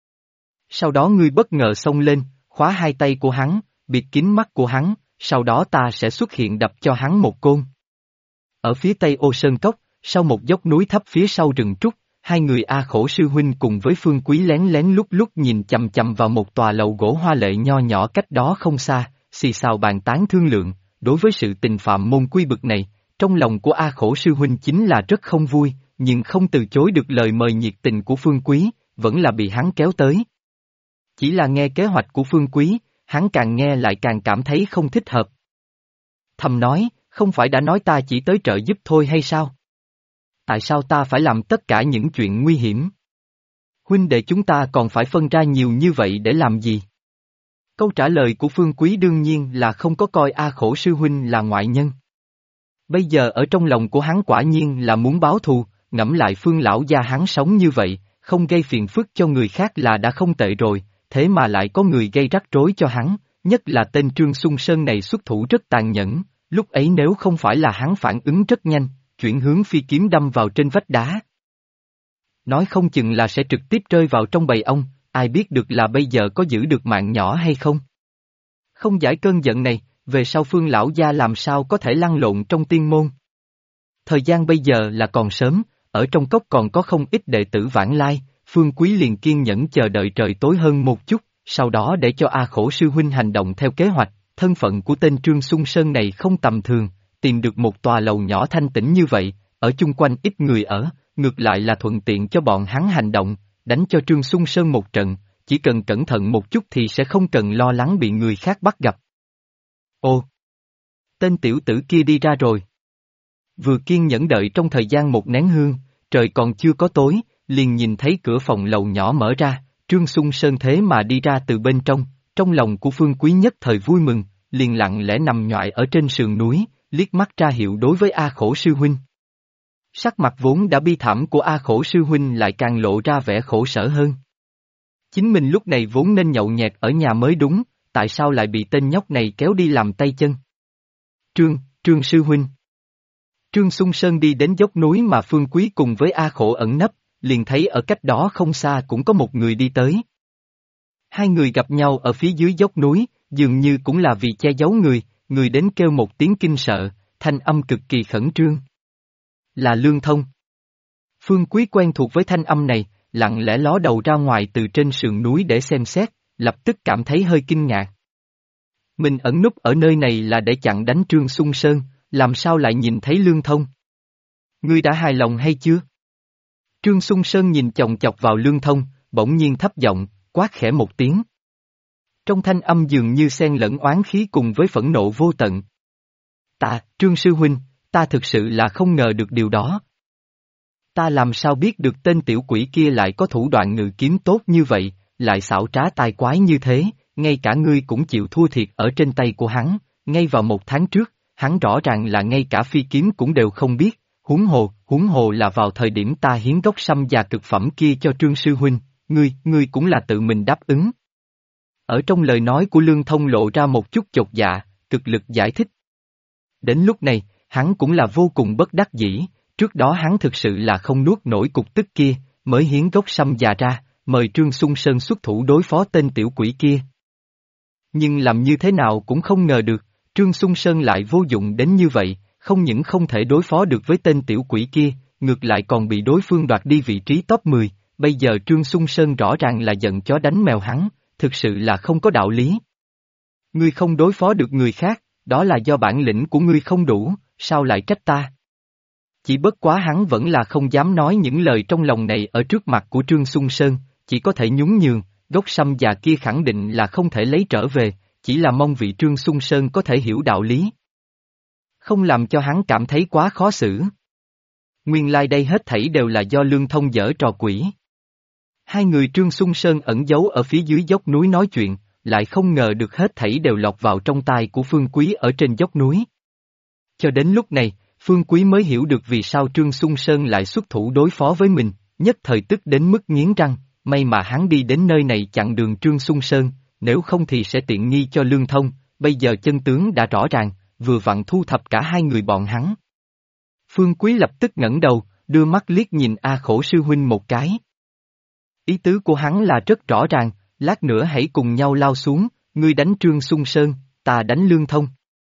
Sau đó ngươi bất ngờ xông lên, khóa hai tay của hắn, bịt kín mắt của hắn, sau đó ta sẽ xuất hiện đập cho hắn một côn. Ở phía tây Ô Sơn Cốc, sau một dốc núi thấp phía sau rừng trúc, hai người A Khổ sư huynh cùng với Phương Quý lén lén lút lút nhìn chằm chằm vào một tòa lầu gỗ hoa lệ nho nhỏ cách đó không xa, xì xào bàn tán thương lượng, đối với sự tình phạm môn quy bực này, trong lòng của A Khổ sư huynh chính là rất không vui, nhưng không từ chối được lời mời nhiệt tình của Phương Quý, vẫn là bị hắn kéo tới. Chỉ là nghe kế hoạch của Phương Quý, hắn càng nghe lại càng cảm thấy không thích hợp. Thầm nói, không phải đã nói ta chỉ tới trợ giúp thôi hay sao? Tại sao ta phải làm tất cả những chuyện nguy hiểm? Huynh đệ chúng ta còn phải phân ra nhiều như vậy để làm gì? Câu trả lời của Phương Quý đương nhiên là không có coi A Khổ sư huynh là ngoại nhân. Bây giờ ở trong lòng của hắn quả nhiên là muốn báo thù, ngẫm lại Phương lão gia hắn sống như vậy, không gây phiền phức cho người khác là đã không tệ rồi, thế mà lại có người gây rắc rối cho hắn, nhất là tên Trương Xuân Sơn này xuất thủ rất tàn nhẫn, lúc ấy nếu không phải là hắn phản ứng rất nhanh, chuyển hướng phi kiếm đâm vào trên vách đá. Nói không chừng là sẽ trực tiếp rơi vào trong bầy ong, ai biết được là bây giờ có giữ được mạng nhỏ hay không. Không giải cơn giận này, về sau Phương lão gia làm sao có thể lăn lộn trong tiên môn. Thời gian bây giờ là còn sớm, ở trong cốc còn có không ít đệ tử vãng lai, Phương Quý liền kiên nhẫn chờ đợi trời tối hơn một chút, sau đó để cho A Khổ sư huynh hành động theo kế hoạch, thân phận của tên Trương Xuân Sơn này không tầm thường, tìm được một tòa lầu nhỏ thanh tĩnh như vậy, ở chung quanh ít người ở, ngược lại là thuận tiện cho bọn hắn hành động, đánh cho Trương Xuân Sơn một trận, chỉ cần cẩn thận một chút thì sẽ không cần lo lắng bị người khác bắt gặp. Ồ! Tên tiểu tử kia đi ra rồi. Vừa kiên nhẫn đợi trong thời gian một nén hương, trời còn chưa có tối, liền nhìn thấy cửa phòng lầu nhỏ mở ra, Trương Xuân Sơn thế mà đi ra từ bên trong lòng của Phương Quý nhất thời vui mừng, liền lặng lẽ nằm nhoại ở trên sườn núi, liếc mắt ra hiệu đối với A Khổ sư huynh. Sắc mặt vốn đã bi thảm của A Khổ sư huynh lại càng lộ ra vẻ khổ sở hơn. Chính mình lúc này vốn nên nhậu nhẹt ở nhà mới đúng, tại sao lại bị tên nhóc này kéo đi làm tay chân? Trương sư huynh. Trương Xung Sơn đi đến dốc núi mà Phương Quý cùng với A Khổ ẩn nấp, liền thấy ở cách đó không xa cũng có một người đi tới. Hai người gặp nhau ở phía dưới dốc núi, dường như cũng là vì che giấu người đến kêu một tiếng kinh sợ, thanh âm cực kỳ khẩn trương. Là Lương Thông. Phương Quý quen thuộc với thanh âm này, lặng lẽ ló đầu ra ngoài từ trên sườn núi để xem xét, lập tức cảm thấy hơi kinh ngạc. Mình ẩn núp ở nơi này là để chặn đánh Trương Xung Sơn, làm sao lại nhìn thấy Lương Thông? Ngươi đã hài lòng hay chưa? Trương Xung Sơn nhìn chòng chọc vào Lương Thông, bỗng nhiên thấp giọng, quát khẽ một tiếng. Trong thanh âm dường như xen lẫn oán khí cùng với phẫn nộ vô tận. Trương sư huynh, ta thực sự là không ngờ được điều đó. Ta làm sao biết được tên tiểu quỷ kia lại có thủ đoạn ngự kiếm tốt như vậy, lại xảo trá tai quái như thế, ngay cả ngươi cũng chịu thua thiệt ở trên tay của hắn, ngay vào 1 tháng trước, hắn rõ ràng là ngay cả phi kiếm cũng đều không biết, huống hồ là vào thời điểm ta hiến gốc sâm già cực phẩm kia cho Trương sư huynh, ngươi cũng là tự mình đáp ứng. Ở trong lời nói của Lương Thông lộ ra một chút chột dạ, cực lực giải thích. Đến lúc này, hắn cũng là vô cùng bất đắc dĩ, trước đó hắn thực sự là không nuốt nổi cục tức kia, mới hiến gốc sâm già ra, mời Trương Xung Sơn xuất thủ đối phó tên tiểu quỷ kia. Nhưng làm như thế nào cũng không ngờ được, Trương Xung Sơn lại vô dụng đến như vậy, không những không thể đối phó được với tên tiểu quỷ kia, ngược lại còn bị đối phương đoạt đi vị trí top 10, bây giờ Trương Xung Sơn rõ ràng là giận chó đánh mèo hắn, thực sự là không có đạo lý. Ngươi không đối phó được người khác, đó là do bản lĩnh của ngươi không đủ, sao lại trách ta? Chỉ bất quá hắn vẫn là không dám nói những lời trong lòng này ở trước mặt của Trương Xung Sơn, chỉ có thể nhún nhường, gốc sâm già kia khẳng định là không thể lấy trở về, chỉ là mong vị Trương Xung Sơn có thể hiểu đạo lý. Không làm cho hắn cảm thấy quá khó xử. Nguyên lai đây hết thảy đều là do Lương Thông giở trò quỷ. Hai người Trương Xung Sơn ẩn giấu ở phía dưới dốc núi nói chuyện, lại không ngờ được hết thảy đều lọt vào trong tai của Phương Quý ở trên dốc núi. Cho đến lúc này, Phương Quý mới hiểu được vì sao Trương Xung Sơn lại xuất thủ đối phó với mình, nhất thời tức đến mức nghiến răng, may mà hắn đi đến nơi này chặn đường Trương Xung Sơn, nếu không thì sẽ tiện nghi cho Lương Thông, bây giờ chân tướng đã rõ ràng, vừa vặn thu thập cả hai người bọn hắn. Phương Quý lập tức ngẩng đầu, đưa mắt liếc nhìn A Khổ sư huynh một cái. Ý tứ của hắn là rất rõ ràng, lát nữa hãy cùng nhau lao xuống, ngươi đánh Trương Xung Sơn, ta đánh Lương Thông.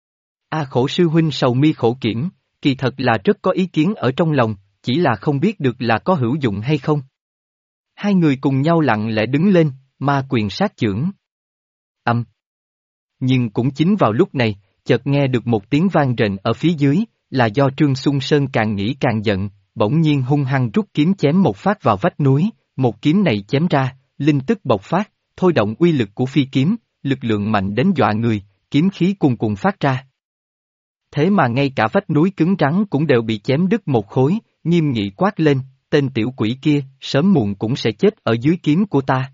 A Khổ sư huynh sầu mi khổ kiểm, kỳ thật là rất có ý kiến ở trong lòng, chỉ là không biết được là có hữu dụng hay không. Hai người cùng nhau lặng lẽ đứng lên, ma quyền sát chưởng. Nhưng cũng chính vào lúc này, chợt nghe được một tiếng vang rền ở phía dưới, là do Trương Xung Sơn càng nghĩ càng giận, bỗng nhiên hung hăng rút kiếm chém một phát vào vách núi, một kiếm này chém ra, linh tức bộc phát, thôi động uy lực của phi kiếm, lực lượng mạnh đến dọa người, kiếm khí cuồn cuộn phát ra. Thế mà ngay cả vách núi cứng rắn cũng đều bị chém đứt một khối, nghiêm nghị quát lên, tên tiểu quỷ kia, sớm muộn cũng sẽ chết ở dưới kiếm của ta.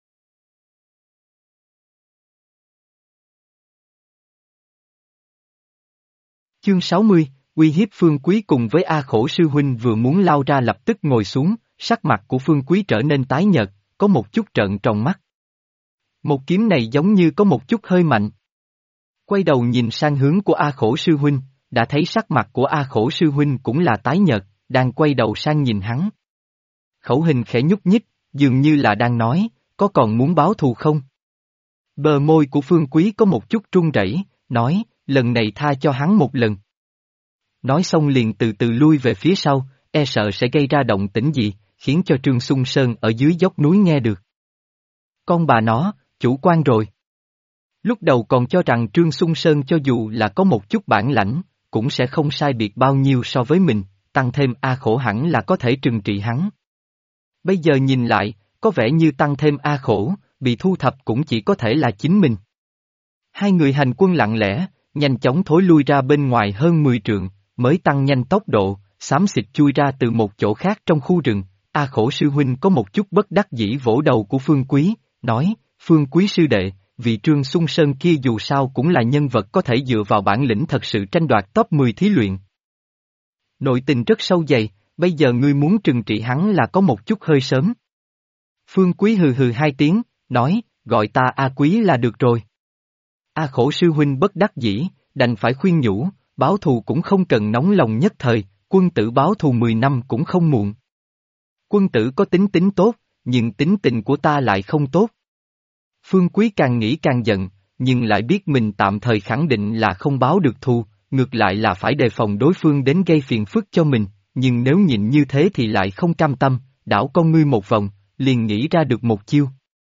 Chương 60, uy hiếp Phương Quý cùng với A Khổ sư huynh vừa muốn lao ra lập tức ngồi xuống, sắc mặt của Phương Quý trở nên tái nhợt, có một chút trợn tròn mắt. Một kiếm này giống như có một chút hơi mạnh. Quay đầu nhìn sang hướng của A Khổ sư huynh, đã thấy sắc mặt của A Khổ sư huynh cũng là tái nhợt, đang quay đầu sang nhìn hắn. Khẩu hình khẽ nhúc nhích, dường như là đang nói, có còn muốn báo thù không? Bờ môi của Phương Quý có một chút run rẩy, nói, lần này tha cho hắn một lần. Nói xong liền từ từ lui về phía sau, e sợ sẽ gây ra động tĩnh gì, khiến cho Trương Xung Sơn ở dưới dốc núi nghe được. Con bà nó, chủ quan rồi. Lúc đầu còn cho rằng Trương Xung Sơn cho dù là có một chút bản lãnh, cũng sẽ không sai biệt bao nhiêu so với mình, tăng thêm A Khổ hẳn là có thể trừng trị hắn. Bây giờ nhìn lại, có vẻ như tăng thêm A Khổ, bị thu thập cũng chỉ có thể là chính mình. Hai người hành quân lặng lẽ, nhanh chóng thối lui ra bên ngoài hơn 10 trượng, mới tăng nhanh tốc độ, xám xịt chui ra từ một chỗ khác trong khu rừng. A Khổ sư huynh có một chút bất đắc dĩ vỗ đầu của Phương Quý, nói, Phương Quý sư đệ, vị Trương Xung Sơn kia dù sao cũng là nhân vật có thể dựa vào bản lĩnh thật sự tranh đoạt top 10 thí luyện. Nội tình rất sâu dày, bây giờ ngươi muốn trừng trị hắn là có một chút hơi sớm. Phương Quý hừ hừ hai tiếng, nói, gọi ta A Quý là được rồi. A Khổ sư huynh bất đắc dĩ, đành phải khuyên nhủ, báo thù cũng không cần nóng lòng nhất thời, quân tử báo thù 10 năm cũng không muộn. Quân tử có tính tính tốt, nhưng tính tình của ta lại không tốt. Phương Quý càng nghĩ càng giận, nhưng lại biết mình tạm thời khẳng định là không báo được thù, ngược lại là phải đề phòng đối phương đến gây phiền phức cho mình, nhưng nếu nhịn như thế thì lại không cam tâm, đảo con ngươi một vòng, liền nghĩ ra được một chiêu.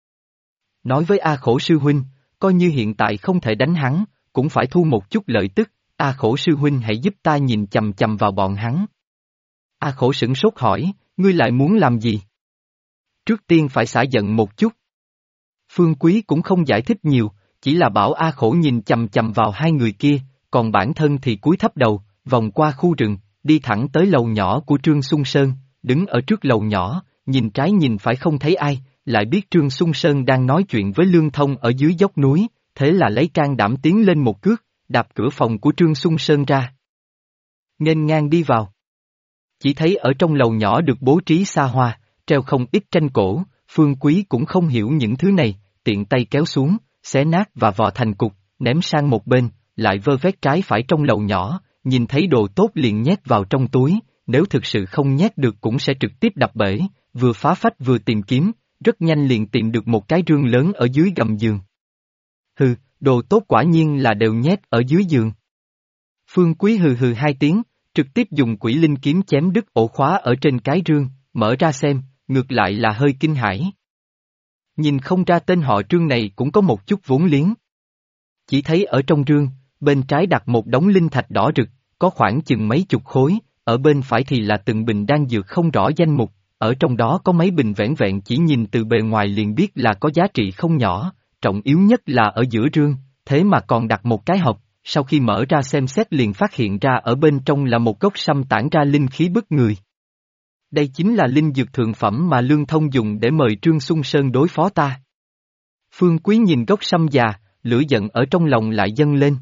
Nói với A Khổ sư huynh, coi như hiện tại không thể đánh hắn, cũng phải thu một chút lợi tức, A Khổ sư huynh hãy giúp ta nhìn chằm chằm vào bọn hắn. A Khổ sửng sốt hỏi, ngươi lại muốn làm gì? Trước tiên phải xả giận một chút. Phương Quý cũng không giải thích nhiều, chỉ là bảo A Khổ nhìn chằm chằm vào hai người kia, còn bản thân thì cúi thấp đầu, vòng qua khu rừng, đi thẳng tới lầu nhỏ của Trương Xuân Sơn, đứng ở trước lầu nhỏ, nhìn trái nhìn phải không thấy ai, lại biết Trương Xuân Sơn đang nói chuyện với Lương Thông ở dưới dốc núi, thế là lấy can đảm tiến lên một cước, đạp cửa phòng của Trương Xuân Sơn ra. Nghênh ngang đi vào. Chỉ thấy ở trong lầu nhỏ được bố trí xa hoa, treo không ít tranh cổ, Phương Quý cũng không hiểu những thứ này, tiện tay kéo xuống, xé nát và vò thành cục, ném sang một bên, lại vơ vét trái phải trong lầu nhỏ, nhìn thấy đồ tốt liền nhét vào trong túi, nếu thực sự không nhét được cũng sẽ trực tiếp đập bể, vừa phá phách vừa tìm kiếm, rất nhanh liền tìm được một cái rương lớn ở dưới gầm giường. Hừ, đồ tốt quả nhiên là đều nhét ở dưới giường. Phương Quý hừ hừ hai tiếng, trực tiếp dùng quỷ linh kiếm chém đứt ổ khóa ở trên cái rương, mở ra xem, ngược lại là hơi kinh hãi. Nhìn không ra tên họ Trương này cũng có một chút vốn liếng. Chỉ thấy ở trong rương, bên trái đặt một đống linh thạch đỏ rực, có khoảng chừng mấy chục khối, ở bên phải thì là từng bình đan dược không rõ danh mục, ở trong đó có mấy bình vẻn vẹn chỉ nhìn từ bề ngoài liền biết là có giá trị không nhỏ, trọng yếu nhất là ở giữa rương, thế mà còn đặt một cái hộp, sau khi mở ra xem xét liền phát hiện ra ở bên trong là một gốc sâm tản ra linh khí bức người. Đây chính là linh dược thượng phẩm mà Lương Thông dùng để mời Trương Xuân Sơn đối phó ta. Phương Quý nhìn gốc sâm già, lửa giận ở trong lòng lại dâng lên.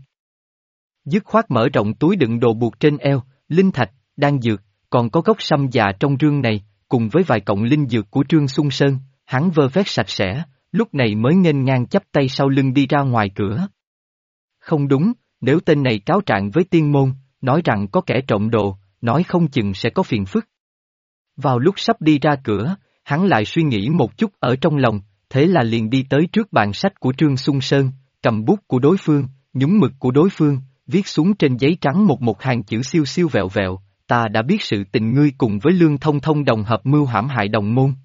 Dứt khoát mở rộng túi đựng đồ buộc trên eo, linh thạch, đan dược, còn có gốc sâm già trong rương này, cùng với vài cọng linh dược của Trương Xuân Sơn, hắn vơ vét sạch sẽ, lúc này mới nghênh ngang chắp tay sau lưng đi ra ngoài cửa. Không đúng, nếu tên này cáo trạng với tiên môn, nói rằng có kẻ trộm đồ, nói không chừng sẽ có phiền phức. Vào lúc sắp đi ra cửa, hắn lại suy nghĩ một chút ở trong lòng, thế là liền đi tới trước bàn sách của Trương Xuân Sơn, cầm bút của đối phương, nhúng mực của đối phương, viết xuống trên giấy trắng một hàng chữ siêu siêu vẹo vẹo, ta đã biết sự tình ngươi cùng với Lương Thông Thông đồng hợp mưu hãm hại đồng môn.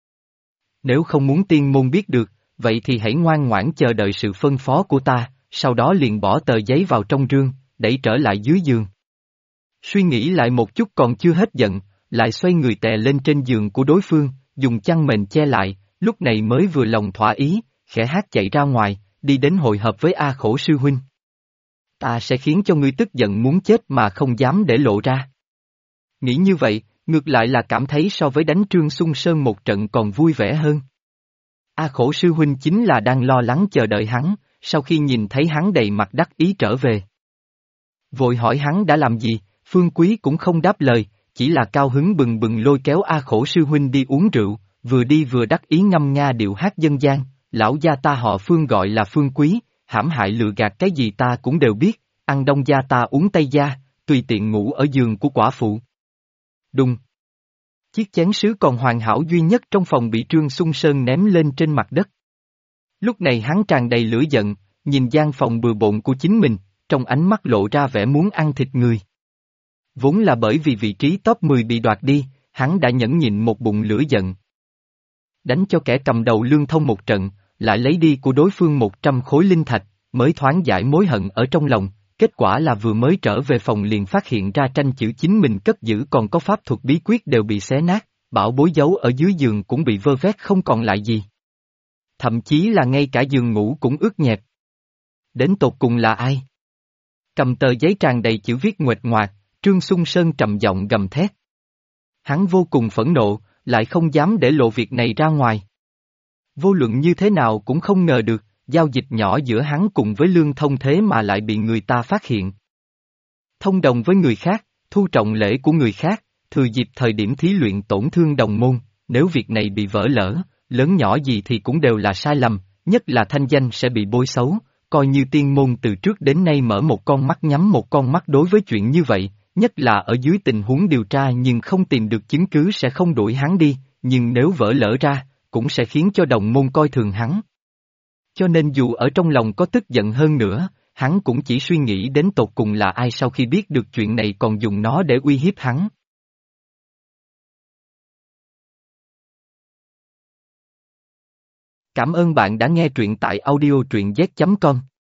Nếu không muốn tiên môn biết được, vậy thì hãy ngoan ngoãn chờ đợi sự phân phó của ta, sau đó liền bỏ tờ giấy vào trong rương, đẩy trở lại dưới giường. Suy nghĩ lại một chút còn chưa hết giận, lại xoay người tè lên trên giường của đối phương, dùng chăn mền che lại, lúc này mới vừa lòng thỏa ý, khẽ hát chạy ra ngoài, đi đến hội hợp với A Khổ sư huynh. Ta sẽ khiến cho ngươi tức giận muốn chết mà không dám để lộ ra. Nghĩ như vậy, ngược lại là cảm thấy so với đánh Trương Xuân Sơn một trận còn vui vẻ hơn. A Khổ sư huynh chính là đang lo lắng chờ đợi hắn, sau khi nhìn thấy hắn đầy mặt đắc ý trở về. Vội hỏi hắn đã làm gì, Phương Quý cũng không đáp lời, chỉ là cao hứng bừng bừng lôi kéo A Khổ sư huynh đi uống rượu, vừa đi vừa đắc ý ngâm nga điệu hát dân gian, lão gia ta họ Phương gọi là Phương Quý, hãm hại lừa gạt cái gì ta cũng đều biết, ăn đông gia ta uống tây gia, tùy tiện ngủ ở giường của quả phụ. Đùng. Chiếc chén sứ còn hoàn hảo duy nhất trong phòng bị Trương Xuân Sơn ném lên trên mặt đất. Lúc này hắn tràn đầy lửa giận, nhìn gian phòng bừa bộn của chính mình, trong ánh mắt lộ ra vẻ muốn ăn thịt người. Vốn là bởi vì vị trí top 10 bị đoạt đi, hắn đã nhẫn nhịn một bụng lửa giận. Đánh cho kẻ cầm đầu Lương Thông một trận, lại lấy đi của đối phương 100 khối linh thạch, mới thoáng giải mối hận ở trong lòng, kết quả là vừa mới trở về phòng liền phát hiện ra tranh chữ chính mình cất giữ còn có pháp thuật bí quyết đều bị xé nát, bảo bối giấu ở dưới giường cũng bị vơ vét không còn lại gì. Thậm chí là ngay cả giường ngủ cũng ướt nhẹp. Đến tột cùng là ai? Cầm tờ giấy tràn đầy chữ viết nguệch ngoạc, Trương Xuân Sơn trầm giọng gầm thét. Hắn vô cùng phẫn nộ, lại không dám để lộ việc này ra ngoài. Vô luận như thế nào cũng không ngờ được, giao dịch nhỏ giữa hắn cùng với Lương Thông thế mà lại bị người ta phát hiện. Thông đồng với người khác, thu trọng lễ của người khác, thừa dịp thời điểm thí luyện tổn thương đồng môn, nếu việc này bị vỡ lỡ, lớn nhỏ gì thì cũng đều là sai lầm, nhất là thanh danh sẽ bị bôi xấu, coi như tiên môn từ trước đến nay mở một con mắt nhắm một con mắt đối với chuyện như vậy, nhất là ở dưới tình huống điều tra nhưng không tìm được chứng cứ sẽ không đuổi hắn đi, nhưng nếu vỡ lỡ ra, cũng sẽ khiến cho đồng môn coi thường hắn. Cho nên dù ở trong lòng có tức giận hơn nữa, hắn cũng chỉ suy nghĩ đến tột cùng là ai sau khi biết được chuyện này còn dùng nó để uy hiếp hắn. Cảm ơn bạn đã nghe truyện tại audio truyện z.com.